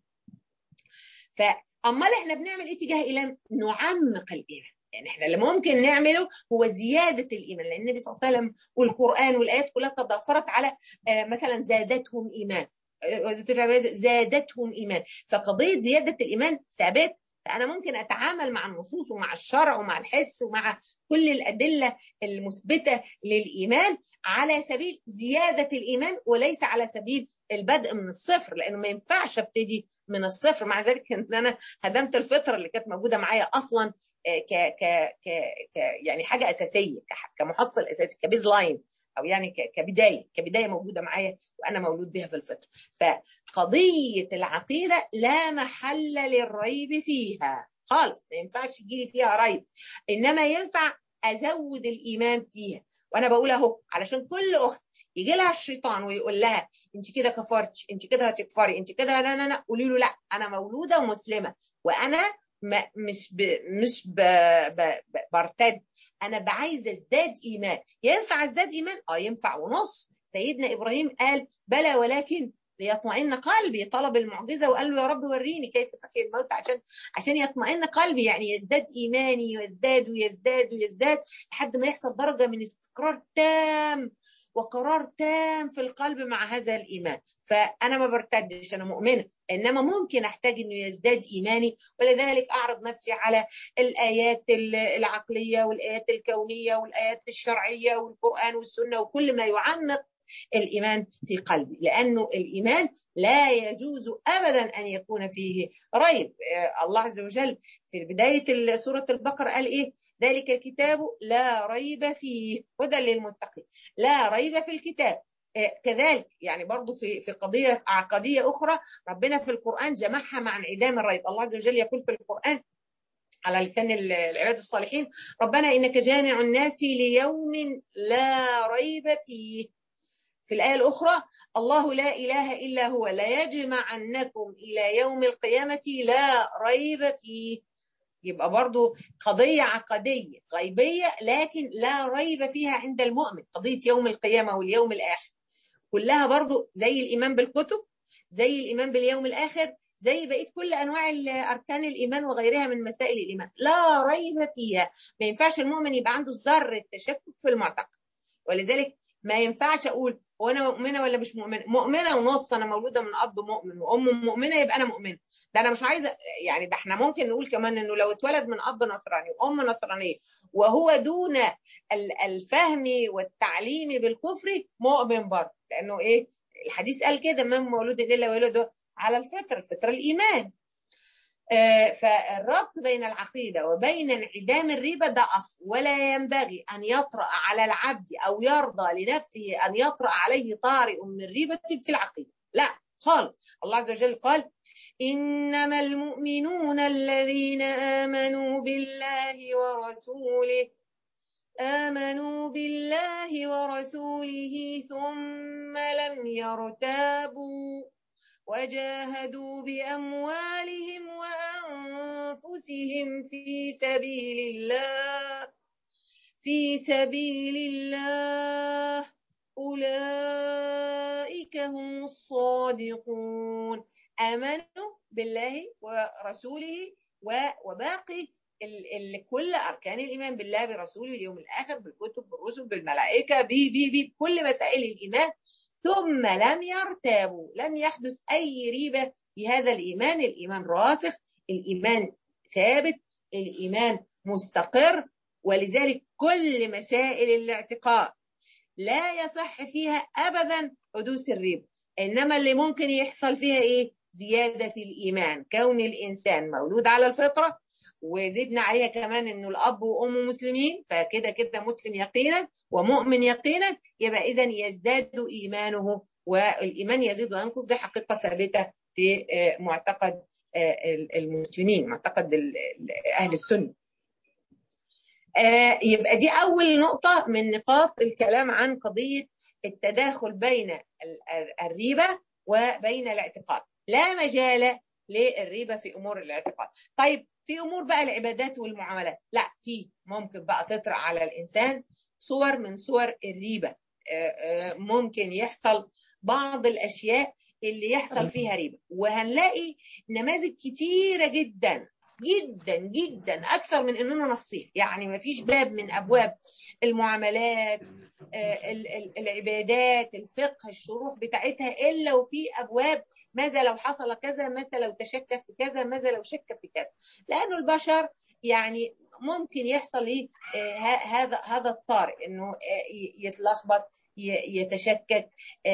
ف امال احنا بنعمل ايه تجاه الايمان؟ نعمق الايمان. يعني احنا اللي ممكن نعمله هو زياده الايمان، لان النبي صلى الله عليه وسلم والقران والايات كلها تضافرت على آه مثلا زادتهم ايمان، آه زادتهم ايمان. فقضيه زياده الايمان ثابت. فانا ممكن اتعامل مع النصوص ومع الشرع ومع الحس ومع كل الادله المثبته للايمان على سبيل زياده الايمان، وليس على سبيل البدء من الصفر، لانه ما ينفعش ابتدي من الصفر. مع ذلك ان انا هدمت الفطره اللي كانت موجوده معايا اصلا ك ك ك ك يعني حاجه اساسيه، كمحصل اساسي، كبيز لاين، او يعني كبدايه كبدايه موجوده معايا وانا مولود بها في الفطره. فقضيه العقيده لا محل للريب فيها خالص، ما ينفعش يجي لي فيها ريب، انما ينفع ازود الايمان فيها. وانا بقول اهو علشان كل اخت يجي لها الشيطان ويقول لها انت كده كفرتي، انت كده هتكفري، انت كده لا لا لا، قولي له لا، انا مولوده ومسلمه، وانا ما مش ب مش ب ب ب برتد، انا عايزه ازداد ايمان. ينفع ازداد ايمان؟ اه ينفع ونص. سيدنا ابراهيم قال بلى ولكن ليطمئن قلبي، طلب المعجزة وقال له يا رب وريني كيف تحيي الموت عشان عشان يطمئن قلبي، يعني يزداد إيماني ويزداد ويزداد ويزداد لحد ما يحصل درجة من استقرار تام وقرار تام في القلب مع هذا الإيمان. فأنا ما برتدش، أنا مؤمنة، إنما ممكن أحتاج إنه يزداد إيماني، ولذلك أعرض نفسي على الآيات العقلية والآيات الكونية والآيات الشرعية والقرآن والسنة وكل ما يعمق الإيمان في قلبي، لأنه الإيمان لا يجوز أبدا أن يكون فيه ريب. الله عز وجل في بداية سورة البقرة قال إيه؟ ذلك الكتاب لا ريب فيه هدى للمتقين، لا ريب في الكتاب. كذلك يعني برضو في في قضية عقدية أخرى ربنا في القرآن جمعها مع انعدام الريب. الله عز وجل يقول في القرآن على لسان العباد الصالحين: ربنا إنك جامع الناس ليوم لا ريب فيه. في الآية الأخرى: الله لا إله إلا هو لا يجمعنكم إلى يوم القيامة لا ريب فيه. يبقى برضو قضية عقدية غيبية لكن لا ريب فيها عند المؤمن. قضية يوم القيامة واليوم الآخر كلها برضو زي الإيمان بالكتب، زي الإيمان باليوم الآخر، زي بقية كل أنواع أركان الإيمان وغيرها من مسائل الإيمان لا ريب فيها. ما ينفعش المؤمن يبقى عنده ذرة تشكك في المعتقد. ولذلك ما ينفعش أقول هو أنا مؤمنة ولا مش مؤمنة، مؤمنة ونص، أنا مولودة من أب مؤمن وأم مؤمنة يبقى أنا مؤمنة. ده أنا مش عايزة يعني، ده احنا ممكن نقول كمان إنه لو اتولد من أب نصراني وأم نصرانية وهو دون الفهم والتعليم بالكفر مؤمن برضه، لأنه إيه؟ الحديث قال كده: من مولود إلا ولده على الفطرة، الفطرة الإيمان. فالربط بين العقيدة وبين انعدام الريبة ده أصل، ولا ينبغي أن يطرأ على العبد أو يرضى لنفسه أن يطرأ عليه طارئ من ريبة في العقيدة، لا خالص. الله عز وجل قال: إنما المؤمنون الذين آمنوا بالله ورسوله آمنوا بالله ورسوله ثم لم يرتابوا وجاهدوا بأموالهم وأنفسهم في سبيل الله في سبيل الله أولئك هم الصادقون. آمنوا بالله ورسوله وباقي كل أركان الإيمان بالله برسوله اليوم الآخر بالكتب بالرسل بالملائكة بي بي بي كل مسائل الإيمان، ثم لم يرتابوا، لم يحدث أي ريبة في هذا الإيمان. الإيمان راسخ، الإيمان ثابت، الإيمان مستقر. ولذلك كل مسائل الاعتقاد لا يصح فيها أبدا حدوث الريبة، إنما اللي ممكن يحصل فيها إيه؟ زيادة في الإيمان. كون الإنسان مولود على الفطرة وزدنا عليها كمان إنه الأب وأمه مسلمين، فكده كده مسلم يقينا ومؤمن يقينا، يبقى إذن يزداد إيمانه، والإيمان يزيد وينقص. دي حقيقة ثابتة في معتقد المسلمين، معتقد أهل السنة. يبقى دي أول نقطة من نقاط الكلام عن قضية التداخل بين الريبة وبين الاعتقاد. لا مجال للريبة في أمور الاعتقاد. طيب في أمور بقى العبادات والمعاملات، لا، في ممكن بقى تطرأ على الإنسان صور من صور الريبة. ممكن يحصل بعض الأشياء اللي يحصل فيها ريبة، وهنلاقي نماذج كتيرة جدا جدا جدا أكثر من أننا نفصيل. يعني ما فيش باب من أبواب المعاملات العبادات الفقه الشروح بتاعتها إلا وفي أبواب ماذا لو حصل كذا، ماذا لو تشك في كذا، ماذا لو شك في كذا. لأنه البشر يعني ممكن يحصل إيه هذا هذا الطارئ، إنه يتلخبط، يتشكك،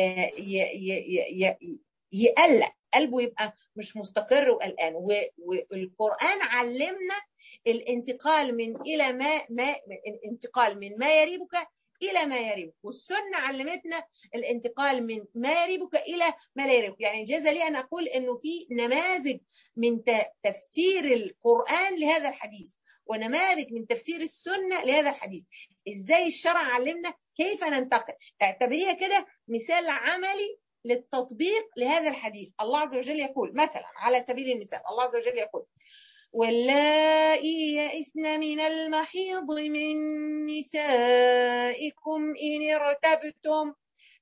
يقلق، قلبه يبقى مش مستقر وقلقان. والقرآن علمنا الانتقال من إلى ما ما الانتقال من ما يريبك إلى ما يريبك، والسنة علمتنا الانتقال من ما يريبك إلى ما لا يريبك. يعني جاز لي أن أقول إنه في نماذج من تفسير القرآن لهذا الحديث ونماذج من تفسير السنة لهذا الحديث. إزاي الشرع علمنا كيف ننتقل. اعتبريها كده مثال عملي للتطبيق لهذا الحديث. الله عز وجل يقول مثلا على سبيل المثال، الله عز وجل يقول: واللائي يئسن من المحيض من نسائكم إن ارتبتم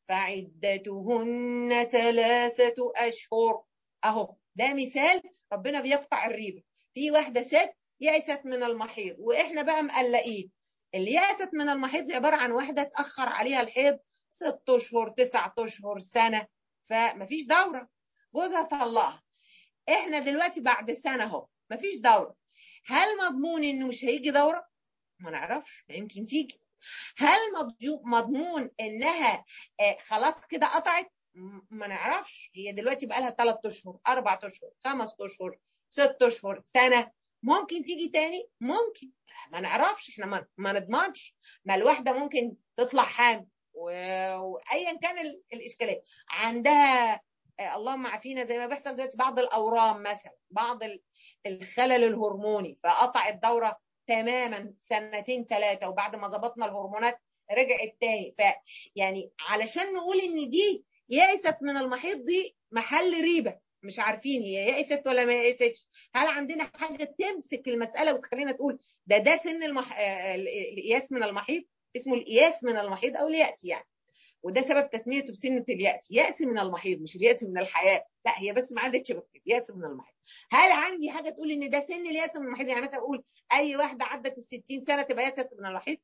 فعدتهن ثلاثة أشهر. أهو ده مثال ربنا بيقطع الريبة. في واحدة ست يأست من المحيض، وإحنا بقى مقلقين. اللي يأست من المحيض دي عبارة عن واحدة اتأخر عليها الحيض ست أشهر تسعة أشهر سنة، فمفيش دورة، جوزها طلقها. إحنا دلوقتي بعد سنة أهو مفيش دورة. هل مضمون إنه مش هيجي دورة؟ ما نعرفش، يمكن تيجي. هل مضمون انها خلاص كده قطعت؟ ما نعرفش. هي دلوقتي بقى لها ثلاث اشهر اربع اشهر خمس اشهر ست اشهر سنه، ممكن تيجي تاني، ممكن، ما نعرفش. احنا ما, ما نضمنش. ما الواحده ممكن تطلع حامل وايا كان الاشكاليه عندها، اللهم عافينا، زي ما بيحصل دلوقتي بعض الاورام مثلا، بعض الخلل الهرموني، فقطع الدوره تماما سنتين ثلاثه، وبعد ما ظبطنا الهرمونات رجعت تاني. ف يعني علشان نقول ان دي يأست من المحيض دي محل ريبه، مش عارفين هي يأست ولا ما يأستش. هل عندنا حاجه تمسك المساله وتخلينا تقول ده ده سن المح... الإياس من المحيض؟ اسمه الإياس من المحيض او اليأس يعني، وده سبب تسميته بسنة اليأس. يأس من المحيض، مش اليأس من الحياة، لا، هي بس ما عادتش بسيط، يأس من المحيض. هل عندي حاجة تقول ان ده سن اليأس من المحيض؟ يعني مثلا اقول اي واحدة عدت الستين سنة تبقى يأست من المحيض؟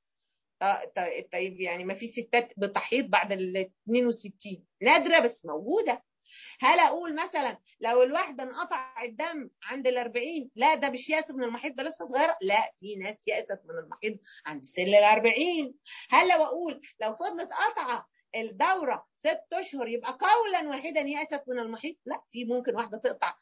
طيب يعني ما في ستات بتحيض بعد ال اتنين وستين، نادرة بس موجودة. هل اقول مثلا لو الواحده انقطع الدم عند ال أربعين لا ده مش يأس من المحيض، ده لسه صغيره؟ لا، في ناس يأست من المحيض عند سن ال أربعين. هل لو اقول لو فضلت قطعه الدوره ست اشهر يبقى قولا واحدا يأست من المحيض؟ لا، في ممكن واحده تقطع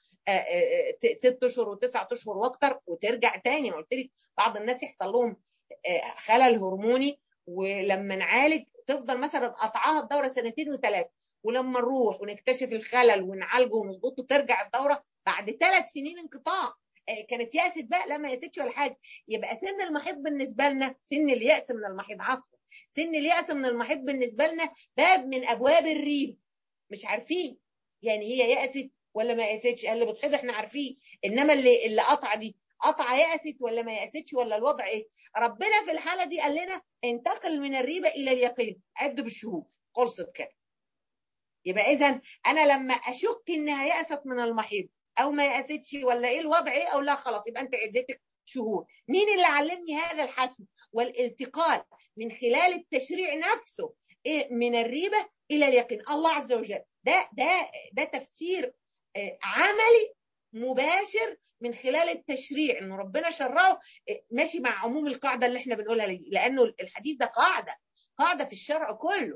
ست اشهر وتسعة اشهر واكتر وترجع تاني. ما قلت لك بعض الناس يحصل لهم خلل هرموني، ولما نعالج تفضل مثلا قطعها الدوره سنتين وثلاثه، ولما نروح ونكتشف الخلل ونعالجه ونظبطه ترجع الدوره بعد ثلاث سنين انقطاع. كانت يأست بقى؟ لا، ما يأستش ولا حاجه. يبقى سن المحيض بالنسبه لنا، سن اليأس من المحيض، عفوا، سن اليأس من المحيض بالنسبه لنا باب من ابواب الريب. مش عارفين يعني هي يأست ولا ما يأستش. اللي بتحيض احنا عارفين، انما اللي اللي قطع دي قطع يأست ولا ما يأستش ولا الوضع ايه؟ ربنا في الحاله دي قال لنا انتقل من الريبه الى اليقين، عد بالشهود، خلصت كده. يبقى اذا انا لما اشك انها يأست من المحيض او ما يأستش ولا ايه الوضع ايه، او لا خلاص يبقى انت عدتك شهور. مين اللي علمني هذا الحسم والالتقاط من خلال التشريع نفسه من الريبه الى اليقين؟ الله عز وجل. ده ده ده تفسير عملي مباشر من خلال التشريع، انه ربنا شرعه ماشي مع عموم القاعده اللي احنا بنقولها دي، لانه الحديث ده قاعده قاعده في الشرع كله.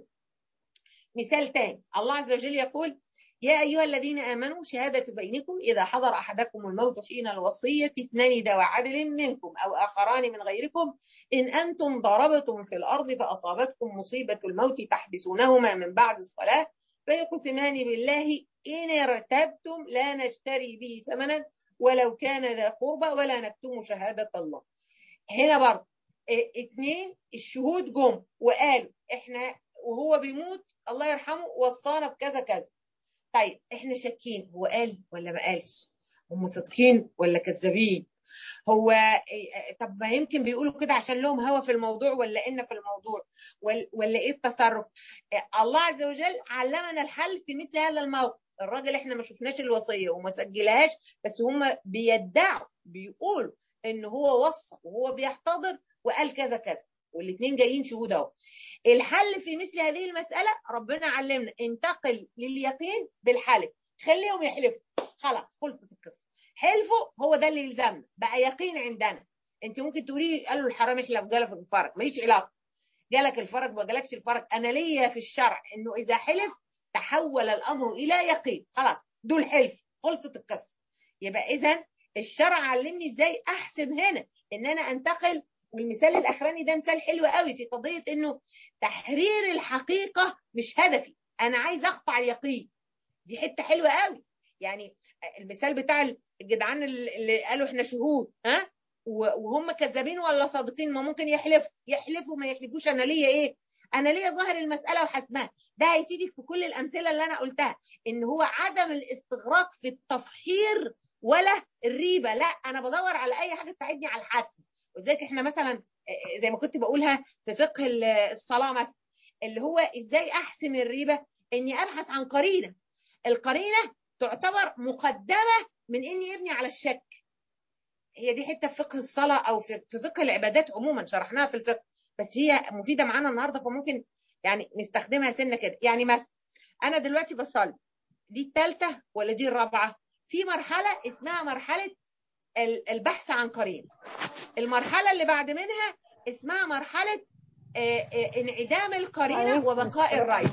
مثال تاني، الله عز وجل يقول: يا أيها الذين آمنوا شهادة بينكم إذا حضر أحدكم الموت حين الوصية اثنان ذوي عدل منكم أو آخران من غيركم إن أنتم ضربتم في الأرض فأصابتكم مصيبة الموت تحبسونهما من بعد الصلاة فيقسمان بالله إن ارتبتم لا نشتري به ثمنا ولو كان ذا قربى ولا نكتم شهادة الله. هنا برضه اثنين الشهود جم وقالوا احنا وهو بيموت الله يرحمه وصانا بكذا كذا. طيب احنا شاكين هو قال ولا ما قالش، هم صادقين ولا كذابين، هو طب ما يمكن بيقولوا كده عشان لهم هوا في الموضوع ولا إن في الموضوع ولا ايه التصرف. الله عز وجل علمنا الحل في مثل هذا الموقف. الراجل احنا ما شفناش الوصيه وما سجلهاش، بس هم بيدعوا بيقولوا ان هو وصى وهو بيحتضر وقال كذا كذا، والاثنين جايين شهود اهو. الحل في مثل هذه المسألة ربنا علمنا انتقل لليقين بالحلف، خليهم يحلفوا، خلاص خلصت القصة. حلفوا، هو ده اللي يلزمنا، بقى يقين عندنا. انت ممكن تقولي قالوا الحرام يحلف جالك الفرج، ماليش علاقة، جالك الفرج ما جالكش الفرج، انا ليا في الشرع انه اذا حلف تحول الامر الى يقين، خلاص دول حلف، خلصت القصة. يبقى اذا الشرع علمني ازاي احسب هنا ان انا انتقل. والمثال الاخراني ده مثال حلو قوي في قضيه انه تحرير الحقيقه مش هدفي، انا عايز اقطع اليقين. دي حته حلوه قوي. يعني المثال بتاع الجدعان اللي قالوا احنا شهود، ها، وهم كذابين ولا صادقين؟ ما ممكن يحلفوا يحلفوا ما يحلفوش، انا ليا ايه؟ انا ليا ظاهر المساله وحسمها. ده هيفيدك في كل الامثله اللي انا قلتها، ان هو عدم الاستغراق في التفحير ولا الريبه، لا، انا بدور على اي حاجه تساعدني على الحسم. وذلك احنا مثلا زي ما كنت بقولها في فقه الصلاه مثلا، اللي هو ازاي احسم الريبه، اني ابحث عن قرينه. القرينه تعتبر مقدمه من اني ابني على الشك. هي دي حته في فقه الصلاه او في فقه العبادات عموما، شرحناها في الفقه، بس هي مفيده معانا النهارده، فممكن يعني نستخدمها سنه كده. يعني مثلا انا دلوقتي بصلي، دي الثالثه ولا دي الرابعه؟ في مرحله اسمها مرحله البحث عن قرين. المرحله اللي بعد منها اسمها مرحله انعدام القرينه وبقاء الريب.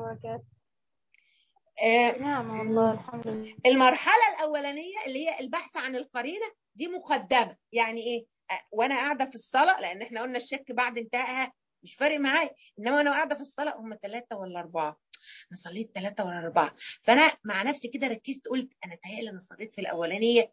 نعم والله الحمد لله. المرحله الاولانيه اللي هي البحث عن القرينه دي مقدمه. يعني ايه؟ وانا قاعده في الصلاه، لان احنا قلنا الشك بعد انتهائها مش فارق معايا، انما وانا قاعده في الصلاه هم ثلاثه ولا اربعه، انا صليت ثلاثه ولا اربعه، فانا مع نفسي كده ركزت قلت انا تهيألي انا صليت في الاولانيه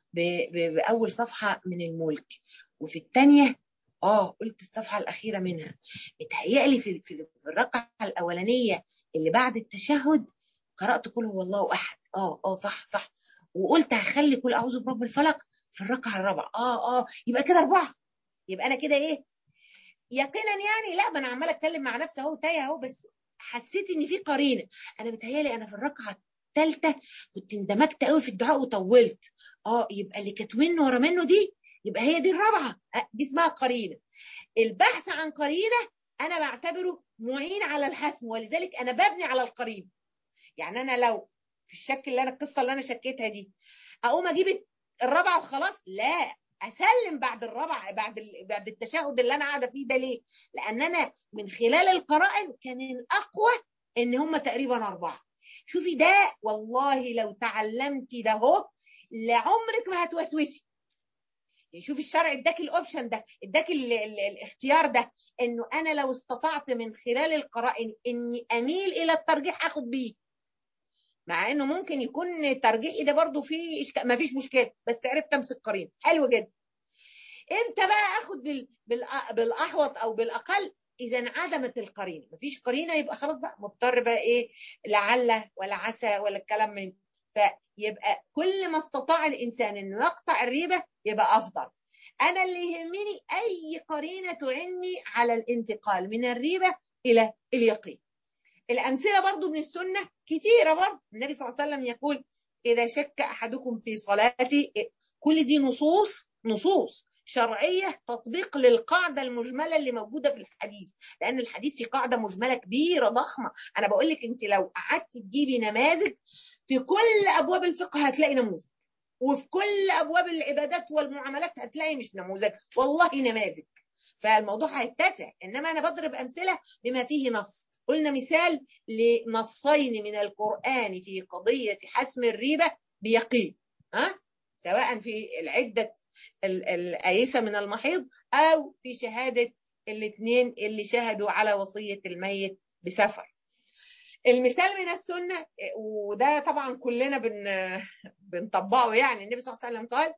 باول صفحه من الملك، وفي الثانيه اه قلت الصفحه الاخيره منها، متهيألي في في الركعه الاولانيه اللي بعد التشهد قرات قل هو الله احد. اه اه صح صح، وقلت هخلي قل اعوذ برب الفلق في الركعه الرابعه. اه اه يبقى كده اربعه، يبقى انا كده ايه يقينا يعني. لا، ما انا عماله اتكلم مع نفسي اهو تايه اهو، بس حسيت ان في قرينه. انا متهيالي انا في الركعه الثالثه كنت اندمجت قوي في الدعاء وطولت. اه يبقى اللي كانت منه ورا منه دي يبقى هي دي الرابعه. آه دي اسمها قرينه. البحث عن قرينه انا بعتبره معين على الحسم، ولذلك انا ببني على القرينه. يعني انا لو في الشك اللي انا القصه اللي انا شكيتها دي اقوم اجيب الرابعه وخلاص؟ لا، اسلم بعد الرابعه، بعد بعد التشهد اللي انا قاعده فيه ده. ليه؟ لان انا من خلال القرائن كان الاقوى ان هم تقريبا اربعه. شوفي ده والله لو تعلمتي ده هو لعمرك ما هتوسوسي. يعني شوفي الشرع اداك الاوبشن ده، اداك ال ال الاختيار ده، انه انا لو استطعت من خلال القرائن اني اميل الى الترجيح اخد بيه، مع انه ممكن يكون ترجيحي ده برضو فيه إشك... ما فيش مشكله، بس عرفت امسك قرين حلو جدا. امتى بقى اخد بال... بال... بالاحوط او بالاقل؟ اذا انعدمت القرينه، مفيش قرينه، يبقى خلاص بقى مضطر بقى ايه، لعل ولا عسى ولا الكلام من. فيبقى كل ما استطاع الانسان انه يقطع الريبه يبقى افضل. انا اللي يهمني اي قرينه تعني على الانتقال من الريبه الى اليقين. الأمثلة برضو من السنة كتيرة برضو. النبي صلى الله عليه وسلم يقول إذا شك أحدكم في صلاته، كل دي نصوص نصوص شرعية تطبيق للقاعدة المجملة اللي موجودة في الحديث، لأن الحديث في قاعدة مجملة كبيرة ضخمة. أنا بقول لك أنت لو قعدت تجيبي نماذج في كل أبواب الفقه هتلاقي نموذج، وفي كل أبواب العبادات والمعاملات هتلاقي مش نموذج، والله نماذج. فالموضوع هيتسع، إنما أنا بضرب أمثلة بما فيه نص. قلنا مثال لنصين من القرآن في قضية حسم الريبة بيقين، ها؟ سواء في العدة الآيسة من المحيض أو في شهادة الاثنين اللي شهدوا على وصية الميت بسفر. المثال من السنة، وده طبعا كلنا بن بنطبقه، يعني النبي صلى الله عليه وسلم قال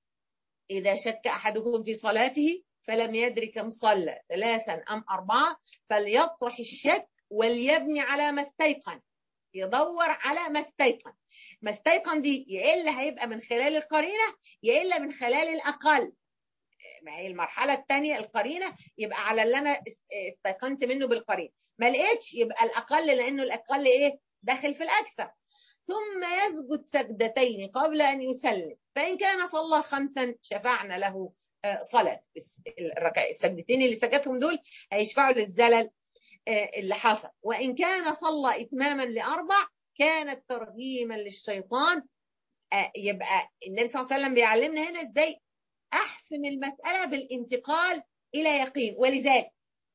إذا شك أحدكم في صلاته فلم يدري كم صلى ثلاثا أم أربعة فليطرح الشك وليبني على ما استيقن. يدور على ما استيقن. ما استيقن دي يا إلا هيبقى من خلال القرينة يا إلا من خلال الأقل. ما هي المرحلة الثانية القرينة يبقى على اللي أنا استيقنت منه بالقرينة، ما لقيتش يبقى الأقل، لأنه الأقل إيه داخل في الأكثر. ثم يسجد سجدتين قبل أن يسلم، فإن كان صلى خمسا شفعنا له صلاة. السجدتين اللي سجدهم دول هيشفعوا للزلل اللي حصل. وإن كان صلى إتماما لأربع كانت ترهيما للشيطان. يبقى النبي صلى الله عليه وسلم بيعلمنا هنا إزاي أحسم المسألة بالانتقال إلى يقين. ولذلك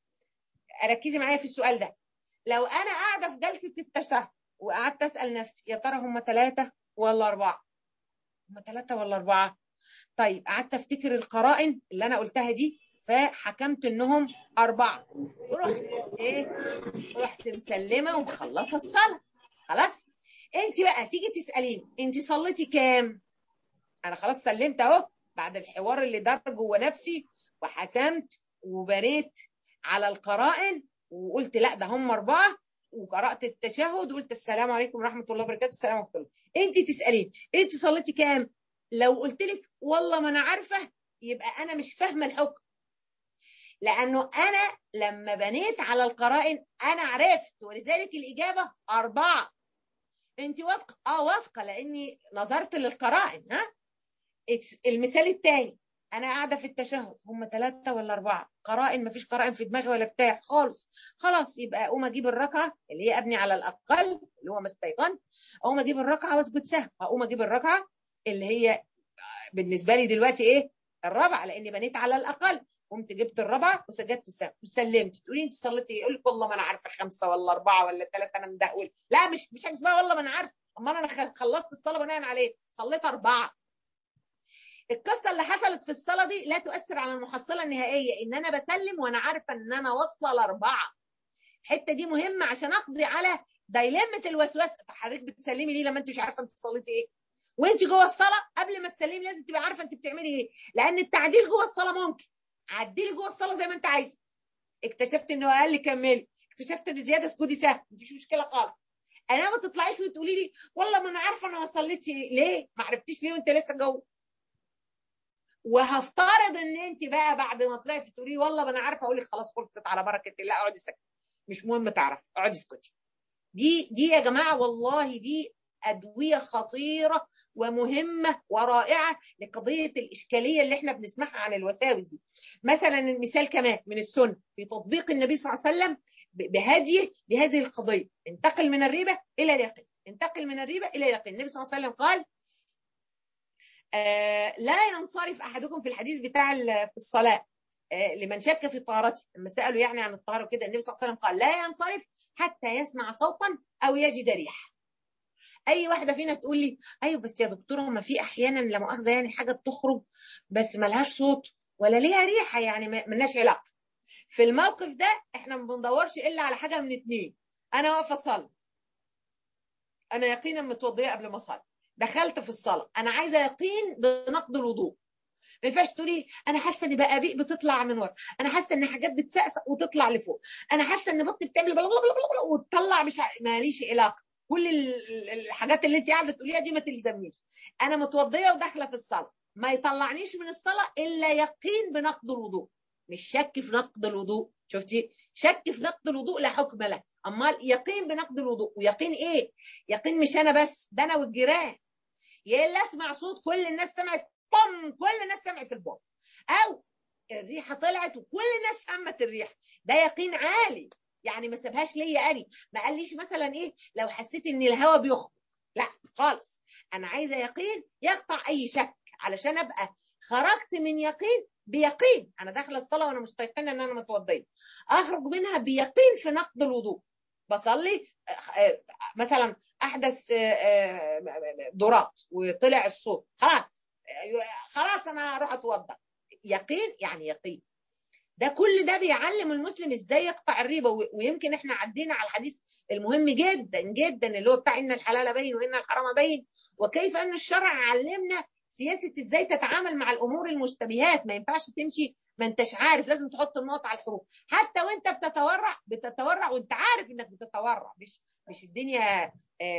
ركزي معايا في السؤال ده، لو أنا قاعدة في جلسة التشهد وقعدت أسأل نفسي يا ترى هم ثلاثة ولا أربعة؟ هم ثلاثة ولا أربعة؟ طيب قعدت أفتكر القرائن اللي أنا قلتها دي فحكمت إنهم أربعة، ورحت إيه؟ رحت مسلمة ومخلصة الصلاة. خلاص؟ أنت بقى تيجي تسأليني أنت صليتي كام؟ أنا خلاص سلمت أهو بعد الحوار اللي دار جوه نفسي وحسمت وبنيت على القرائن وقلت لا ده هم أربعة، وقرأت التشهد وقلت السلام عليكم ورحمة الله وبركاته. السلام عليكم. انت تسألين انت صليتي كام؟ لو قلت لك والله ما انا عارفة يبقى انا مش فاهمة الحكم. لانه انا لما بنيت على القرائن انا عرفت، ولذلك الاجابه اربعه. انت واثقه؟ اه واثقه لاني نظرت للقرائن. ها المثال الثاني، انا قاعده في التشهد، هم ثلاثه ولا اربعه قرائن، مفيش قرائن في دماغي ولا بتاع خالص. خلاص يبقى اقوم اجيب الركعه اللي هي ابني على الاقل اللي هو ما استيقنت، اقوم اجيب الركعه واسجد سهو، اقوم اجيب الركعه اللي هي بالنسبه لي دلوقتي ايه؟ الرابعه، لاني بنيت على الاقل. قمت جبت الرابعه وسجدت سهو وسلمت. تقولي انت صليتي ايه؟ يقول لك والله ما انا عارفه خمسه ولا اربعه ولا ثلاثه، انا مدهول. لا مش مش حاجه اسمها والله ما انا عارفه، امال انا خلصت الصلاه بناء عليه، صليت اربعه. القصه اللي حصلت في الصلاه دي لا تؤثر على المحصله النهائيه، ان انا بسلم وانا عارفه ان انا واصله لاربعه. الحته دي مهمه عشان اقضي على دايلمه الوسواس. حضرتك بتسلمي ليه لما انت مش عارفه انت صليتي ايه؟ وانت جوه الصلاه قبل ما تسلمي لازم تبقى عارفه انت بتعملي ايه، لان التعديل جوه الصلاه ممكن. عدلي جوه الصلاه زي ما انت عايزه. اكتشفت انه اقل كملي، اكتشفت ان زياده اسكتي سهل، مفيش مشكله خالص. انا ما تطلعيش وتقولي لي والله ما انا عارفه انا ما صليتش ايه. ليه؟ ما عرفتيش ليه وانت لسه جوه؟ وهفترض ان انت بقى بعد ما طلعتي تقولي والله ما انا عارفه، اقول لك خلاص خلصت على بركه الله، اقعدي ساكته، مش مهم تعرف، اقعدي اسكتي. دي دي يا جماعه والله دي ادويه خطيره ومهمه ورائعه لقضيه الاشكاليه اللي احنا بنسمعها عن الوساوس دي. مثلا المثال كمان من السنه في تطبيق النبي صلى الله عليه وسلم بهديه لهذه القضيه، انتقل من الريبه الى اليقين، انتقل من الريبه الى اليقين. النبي صلى الله عليه وسلم قال آه لا ينصرف احدكم في الحديث بتاع في الصلاه آه لمن شك في طهارته، لما سالوا يعني عن الطهاره كده النبي صلى الله عليه وسلم قال لا ينصرف حتى يسمع صوتا او يجد ريح. اي واحده فينا تقول لي ايوه بس يا دكتوره ما في احيانا لا مؤاخذه يعني حاجه بتخرج بس ملهاش صوت ولا ليها ريحه، يعني ملناش علاقه. في الموقف ده احنا ما بندورش الا على حاجه من اتنين. انا واقفه اصلي، انا يقينا متوضيه قبل ما اصلي، دخلت في الصلاه انا عايزه يقين بنقض الوضوء. ما ينفعش تقولي انا حاسه ان بقابيق بتطلع من ورا، انا حاسه ان حاجات بتسقف وتطلع لفوق، انا حاسه ان بطني بتعمل بلا بلا بلا وتطلع، مش ماليش علاقه. كل الحاجات اللي انت قاعده تقوليها دي ما تلزمنيش. انا متوضيه وداخله في الصلاه، ما يطلعنيش من الصلاه الا يقين بنقض الوضوء، مش شك في نقض الوضوء. شفتي؟ شك في نقض الوضوء لا حكم له، امال يقين بنقض الوضوء. ويقين ايه؟ يقين مش انا بس، ده انا والجيران. يا الا اسمع صوت كل الناس سمعت طم، كل الناس سمعت البوم، او الريحه طلعت وكل الناس شمت الريحه، ده يقين عالي. يعني ما سابهاش ليا انا، ما قاليش مثلا ايه لو حسيت ان الهواء بيخبط، لا خالص. انا عايزه يقين يقطع اي شك علشان ابقى خرجت من يقين بيقين. انا داخله الصلاه وانا مستيقنه ان انا متوضيه، اخرج منها بيقين في نقض الوضوء. بصلي مثلا احدث ضرات وطلع الصوت، خلاص خلاص انا هروح اتوضا. يقين يعني يقين. ده كل ده بيعلم المسلم ازاي يقطع الريبه. ويمكن احنا عدينا على الحديث المهم جدا جدا اللي هو بتاع ان الحلال بين وان الحرام بين، وكيف ان الشرع علمنا سياسه ازاي تتعامل مع الامور المشتبهات. ما ينفعش تمشي ما انتش عارف، لازم تحط النقط على الحروف. حتى وانت بتتورع بتتورع وانت عارف انك بتتورع، مش مش الدنيا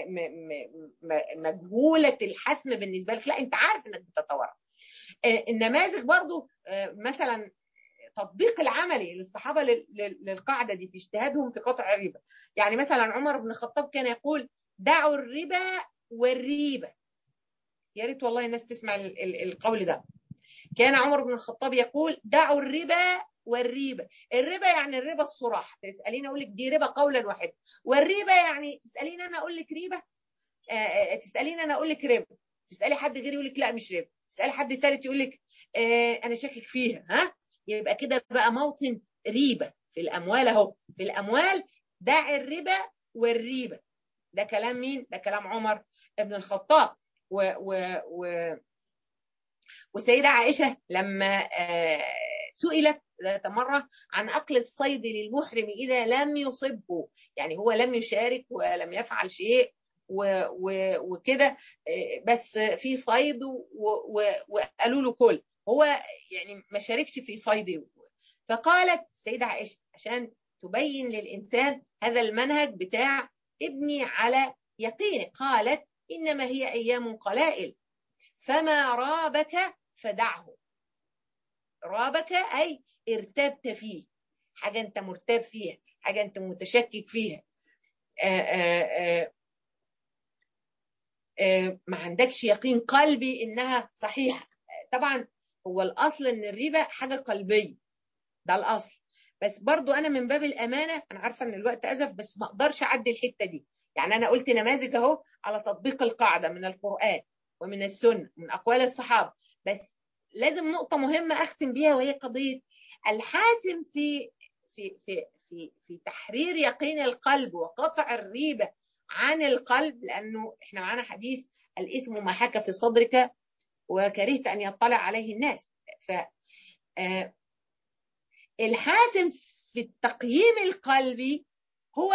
مجهوله الحسم بالنسبه لك، لا انت عارف انك بتتورع. النماذج برضو مثلا تطبيق العملي للصحابه للقاعده دي في اجتهادهم في قطع الربا. يعني مثلا عمر بن الخطاب كان يقول دعوا الربا والريبه. يا ريت والله الناس تسمع القول ده. كان عمر بن الخطاب يقول دعوا الربا والريبه. الربا يعني الربا الصراح، تساليني اقول لك دي ربا قولا واحدا، والريبه يعني تساليني انا اقول لك ريبه، آه تساليني انا اقول لك ربا، تسالي حد غيري يقول لك لا مش ربا، تسالي حد ثالث يقول لك آه انا شاكك فيها. ها يبقى كده بقى موطن ريبه في الاموال اهو. في الاموال دع الربا والريبه. ده كلام مين؟ ده كلام عمر بن الخطاب. و و و والسيدة عائشة لما سئلت ذات مرة عن أكل الصيد للمحرم إذا لم يصبه، يعني هو لم يشارك ولم يفعل شيء وكده بس في صيد وقالوا له كل، هو يعني ما شاركش في صيد. فقالت السيدة عائشة عشان تبين للإنسان هذا المنهج بتاع ابني على يقينه، قالت إنما هي أيام قلائل فما رابك فدعه. رابك أي ارتبت فيه، حاجة انت مرتاب فيها، حاجة انت متشكك فيها، آآ آآ آآ ما عندكش يقين قلبي انها صحيحة. طبعا هو الاصل ان الريبة حاجة قلبية، ده الاصل، بس برضو انا من باب الامانة، انا عارفة ان الوقت ازف بس ما اقدرش اعدي الحتة دي. يعني انا قلت نماذج اهو على تطبيق القاعدة من القرآن ومن السنة ومن اقوال الصحابة، بس لازم نقطة مهمة اختم بيها، وهي قضية الحاسم في في في في في تحرير يقين القلب وقطع الريبة عن القلب. لانه احنا معانا حديث الاثم ما حكى في صدرك وكرهت ان يطلع عليه الناس. ف الحاسم في التقييم القلبي هو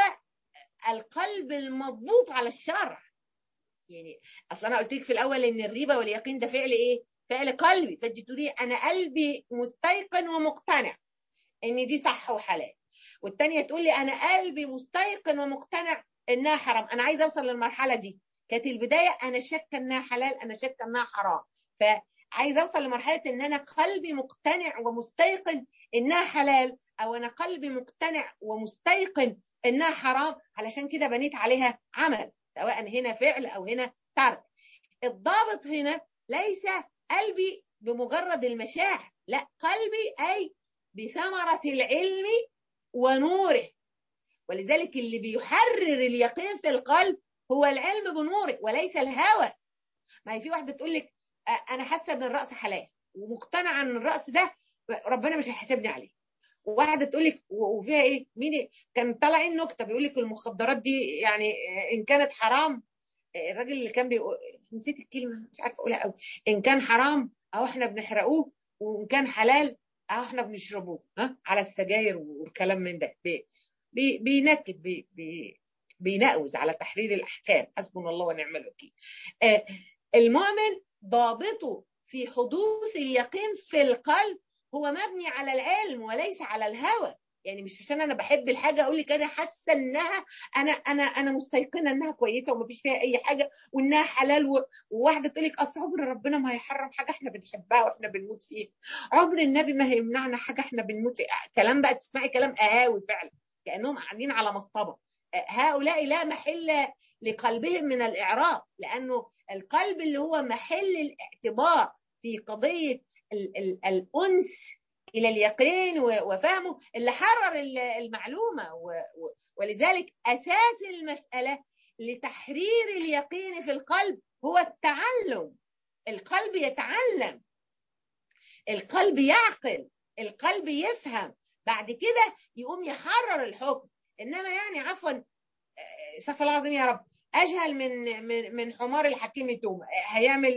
القلب المضبوط على الشرع. يعني اصلا انا قلت لك في الاول ان الريبه واليقين ده فعل ايه؟ فعل قلبي. فانت تقولي انا قلبي مستيقن ومقتنع ان دي صح وحلال، والثانيه تقول لي انا قلبي مستيقن ومقتنع انها حرام. انا عايزه اوصل للمرحله دي. كانت البدايه انا شاكه انها حلال، انا شاكه انها حرام، فعايزه اوصل لمرحله ان انا قلبي مقتنع ومستيقن انها حلال، او انا قلبي مقتنع ومستيقن انها حرام. علشان كده بنيت عليها عمل، سواء هنا فعل او هنا ترك. الضابط هنا ليس قلبي بمجرد المشاعر، لا، قلبي اي بثمرة العلم ونوره. ولذلك اللي بيحرر اليقين في القلب هو العلم بنوره وليس الهوى. ما هي في واحدة تقول لك انا حاسة ان الرأس حلال ومقتنعة ان الرأس ده ربنا مش هيحاسبني عليه، وواحدة تقول لك وفيها ايه، مين كان طالعين نكتة بيقول لك المخدرات دي يعني ان كانت حرام، الراجل اللي كان بيقول، نسيت الكلمة مش عارفة اقولها قوي، ان كان حرام اهو احنا بنحرقوه، وان كان حلال اهو احنا بنشربوه، ها، على السجاير والكلام من ده. بي بي بينكد بي بي بينقوز على تحرير الاحكام. حسبنا الله ونعم الوكيل. آه المؤمن ضابطه في حدوث اليقين في القلب هو مبني على العلم وليس على الهوى. يعني مش عشان انا بحب الحاجه اقول لك انا حاسه انها انا انا انا مستيقنه انها كويسه ومفيش فيها اي حاجه وانها حلال، و... وواحده تقول لك اصل عمر ربنا ما هيحرم حاجه احنا بنحبها واحنا بنموت فيها، عمر النبي ما هيمنعنا حاجه احنا بنموت فيها. كلام بقى تسمعي كلام اهاوي فعلا، كانهم قاعدين على مصطبه. هؤلاء لا محل لقلبهم من الاعراض، لانه القلب اللي هو محل الاعتبار في قضيه ال... ال... الانس الى اليقين وفهمه اللي حرر المعلومه. ولذلك اساس المساله لتحرير اليقين في القلب هو التعلم. القلب يتعلم، القلب يعقل، القلب يفهم، بعد كده يقوم يحرر الحكم. انما يعني عفوا استغفر الله العظيم يا رب، اجهل من من من حمار الحكيم تومه، هيعمل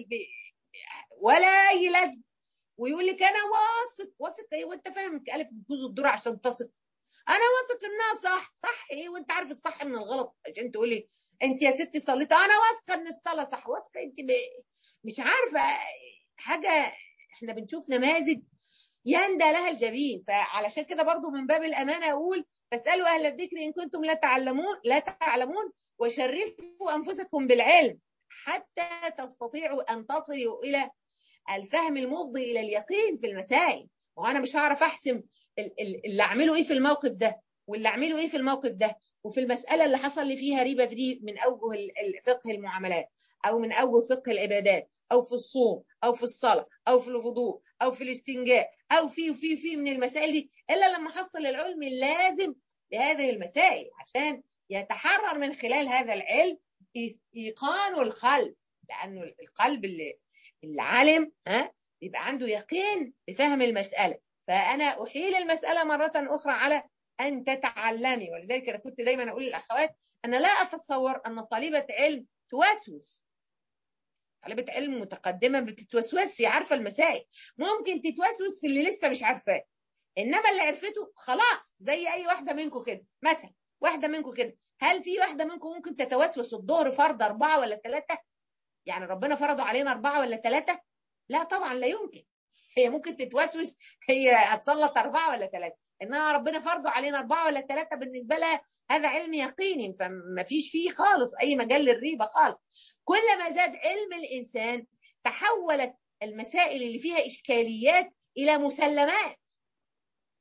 ولا يلزم ويقول لك انا واثق. واثق ايه وانت فاهم الف بجوز الدور عشان تثق؟ انا واثق انها صح. صح ايه وانت عارف الصح من الغلط؟ عشان تقولي انت يا ستي صليت، انا واثقه ان الصلاه صح. واثقه انت مش عارفه حاجه. احنا بنشوف نماذج يندى لها الجبين. فعلشان كده برضو من باب الامانه اقول فاسالوا اهل الذكر ان كنتم لا تعلمون لا تعلمون وشرفوا انفسكم بالعلم حتى تستطيعوا ان تصلوا الى الفهم المفضي الى اليقين في المسائل. وانا مش هعرف احسم اللي اعمله ايه في الموقف ده واللي اعمله ايه في الموقف ده وفي المساله اللي حصل لي فيها ريبه دي من اوجه فقه المعاملات او من اوجه فقه العبادات او في الصوم او في الصلاه او في الوضوء او في الاستنجاء او في وفي في من المسائل دي الا لما احصل العلم اللازم لهذه المسائل عشان يتحرر من خلال هذا العلم ايقان القلب. لانه القلب اللي اللي علم ها يبقى عنده يقين بفهم المسألة. فأنا أحيل المسألة مرة أخرى على أن تتعلمي. ولذلك أنا كنت دايما أقول للأخوات أنا لا أتصور أن طالبة علم توسوس. طالبة علم متقدمة بتتوسوسي، عارفة المسائل، ممكن تتوسوس في اللي لسه مش عارفاه، إنما اللي عرفته خلاص. زي أي واحدة منكم كده مثلا، واحدة منكم كده، هل في واحدة منكم ممكن تتوسوس الظهر فرض أربعة ولا ثلاثة؟ يعني ربنا فرضوا علينا أربعة ولا ثلاثة؟ لا طبعا لا يمكن. هي ممكن تتوسوس هي هتصلت أربعة ولا ثلاثة، إنها ربنا فرضوا علينا أربعة ولا ثلاثة بالنسبة لها هذا علم يقيني، فما فيش فيه خالص أي مجال للريبة خالص. كلما زاد علم الإنسان تحولت المسائل اللي فيها إشكاليات إلى مسلمات.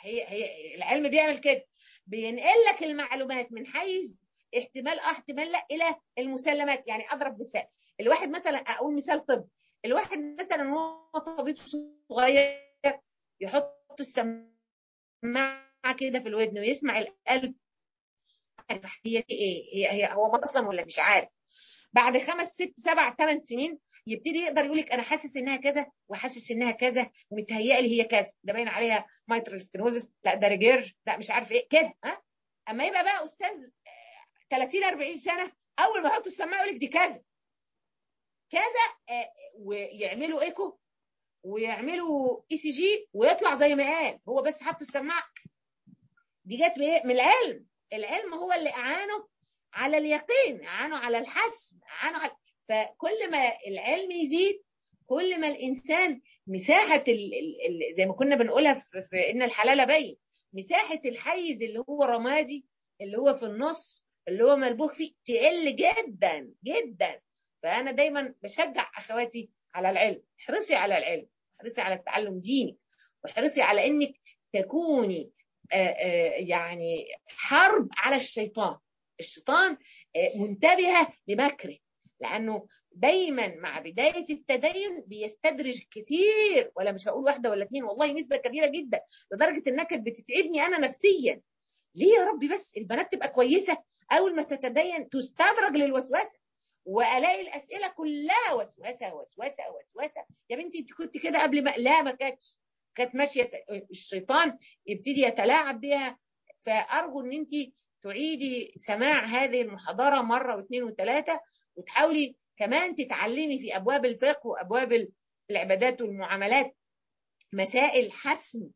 هي هي العلم بيعمل كده، بينقل لك المعلومات من حيز احتمال اه احتمال لا الى المسلمات. يعني اضرب مثال، الواحد مثلا اقول مثال طب، الواحد مثلا هو طبيب صغير يحط السماعه كده في الودن ويسمع القلب، هي ايه هي هي هو اصلا ولا مش عارف. بعد خمس ست سبع ثمان سنين يبتدي يقدر يقول لك انا حاسس انها كذا وحاسس انها كذا ومتهيألي هي كذا، ده باين عليها مايترال ستينوزس، لا ده ريجيرج، لا مش عارف ايه كده. ها اما يبقى بقى استاذ ثلاثين أربعين سنه، اول ما يحطوا السماعه يقول لك دي كذا كذا، آه ويعملوا ايكو ويعملوا اي سي جي ويطلع زي ما قال هو، بس حط السماعه. دي جت من العلم، العلم هو اللي اعانه على اليقين، اعانه على الحسم، اعانه على... فكل ما العلم يزيد كل ما الانسان مساحه ال... ال... ال... زي ما كنا بنقولها في... في ان الحلال بين، مساحه الحيز اللي هو رمادي اللي هو في النص اللي هو ملبوخ فيه تقل جدا جدا. فانا دايما بشجع اخواتي على العلم، احرصي على العلم، احرصي على التعلم ديني، واحرصي على انك تكوني آآ آآ يعني حرب على الشيطان. الشيطان منتبهة لمكره، لأنه دايما مع بداية التدين بيستدرج كتير، ولا مش هقول واحدة ولا اتنين، والله نسبة كبيرة جدا، لدرجة انها كانت بتتعبني أنا نفسيا. ليه يا ربي بس البنات تبقى كويسة أول ما تتدين تستدرج للوسوسة، وألاقي الأسئلة كلها وسوسة وسوسة وسوسة. يا بنتي انت كنت كده قبل ما، لا ما كانتش، كانت ماشية، الشيطان يبتدي يتلاعب بها. فأرجو ان انت تعيدي سماع هذه المحاضرة مرة واثنين وثلاثة، وتحاولي كمان تتعلمي في أبواب الفقه وأبواب العبادات والمعاملات مسائل حسم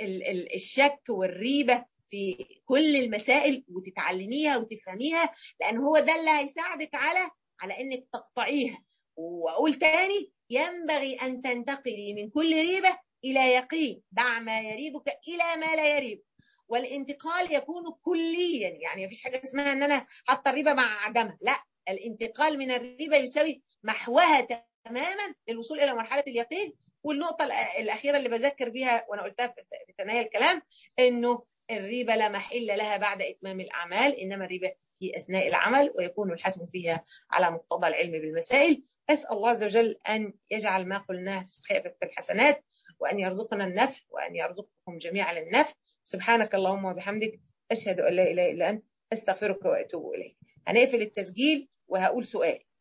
الشك والريبة في كل المسائل، وتتعلميها وتفهميها، لأن هو ده اللي هيساعدك على على انك تقطعيها. واقول تاني، ينبغي ان تنتقلي من كل ريبة الى يقين، دع ما يريبك الى ما لا يريبك. والانتقال يكون كليا، يعني مفيش حاجة اسمها ان انا حاطه الريبة مع عدمها، لا، الانتقال من الريبة يساوي محوها تماما للوصول الى مرحلة اليقين. والنقطة الأخيرة اللي بذكر بيها وأنا قلتها في ثنايا الكلام، إنه الريبة لا محل لها بعد إتمام الأعمال، إنما الريبة في أثناء العمل، ويكون الحسم فيها على مقتضى العلم بالمسائل. أسأل الله عز وجل أن يجعل ما قلناه في الحسنات، وأن يرزقنا النفع، وأن يرزقكم جميعا النفع. سبحانك اللهم وبحمدك، أشهد أن لا إله إلا أنت، أستغفرك وأتوب إليك. هنقفل التسجيل وهقول سؤال.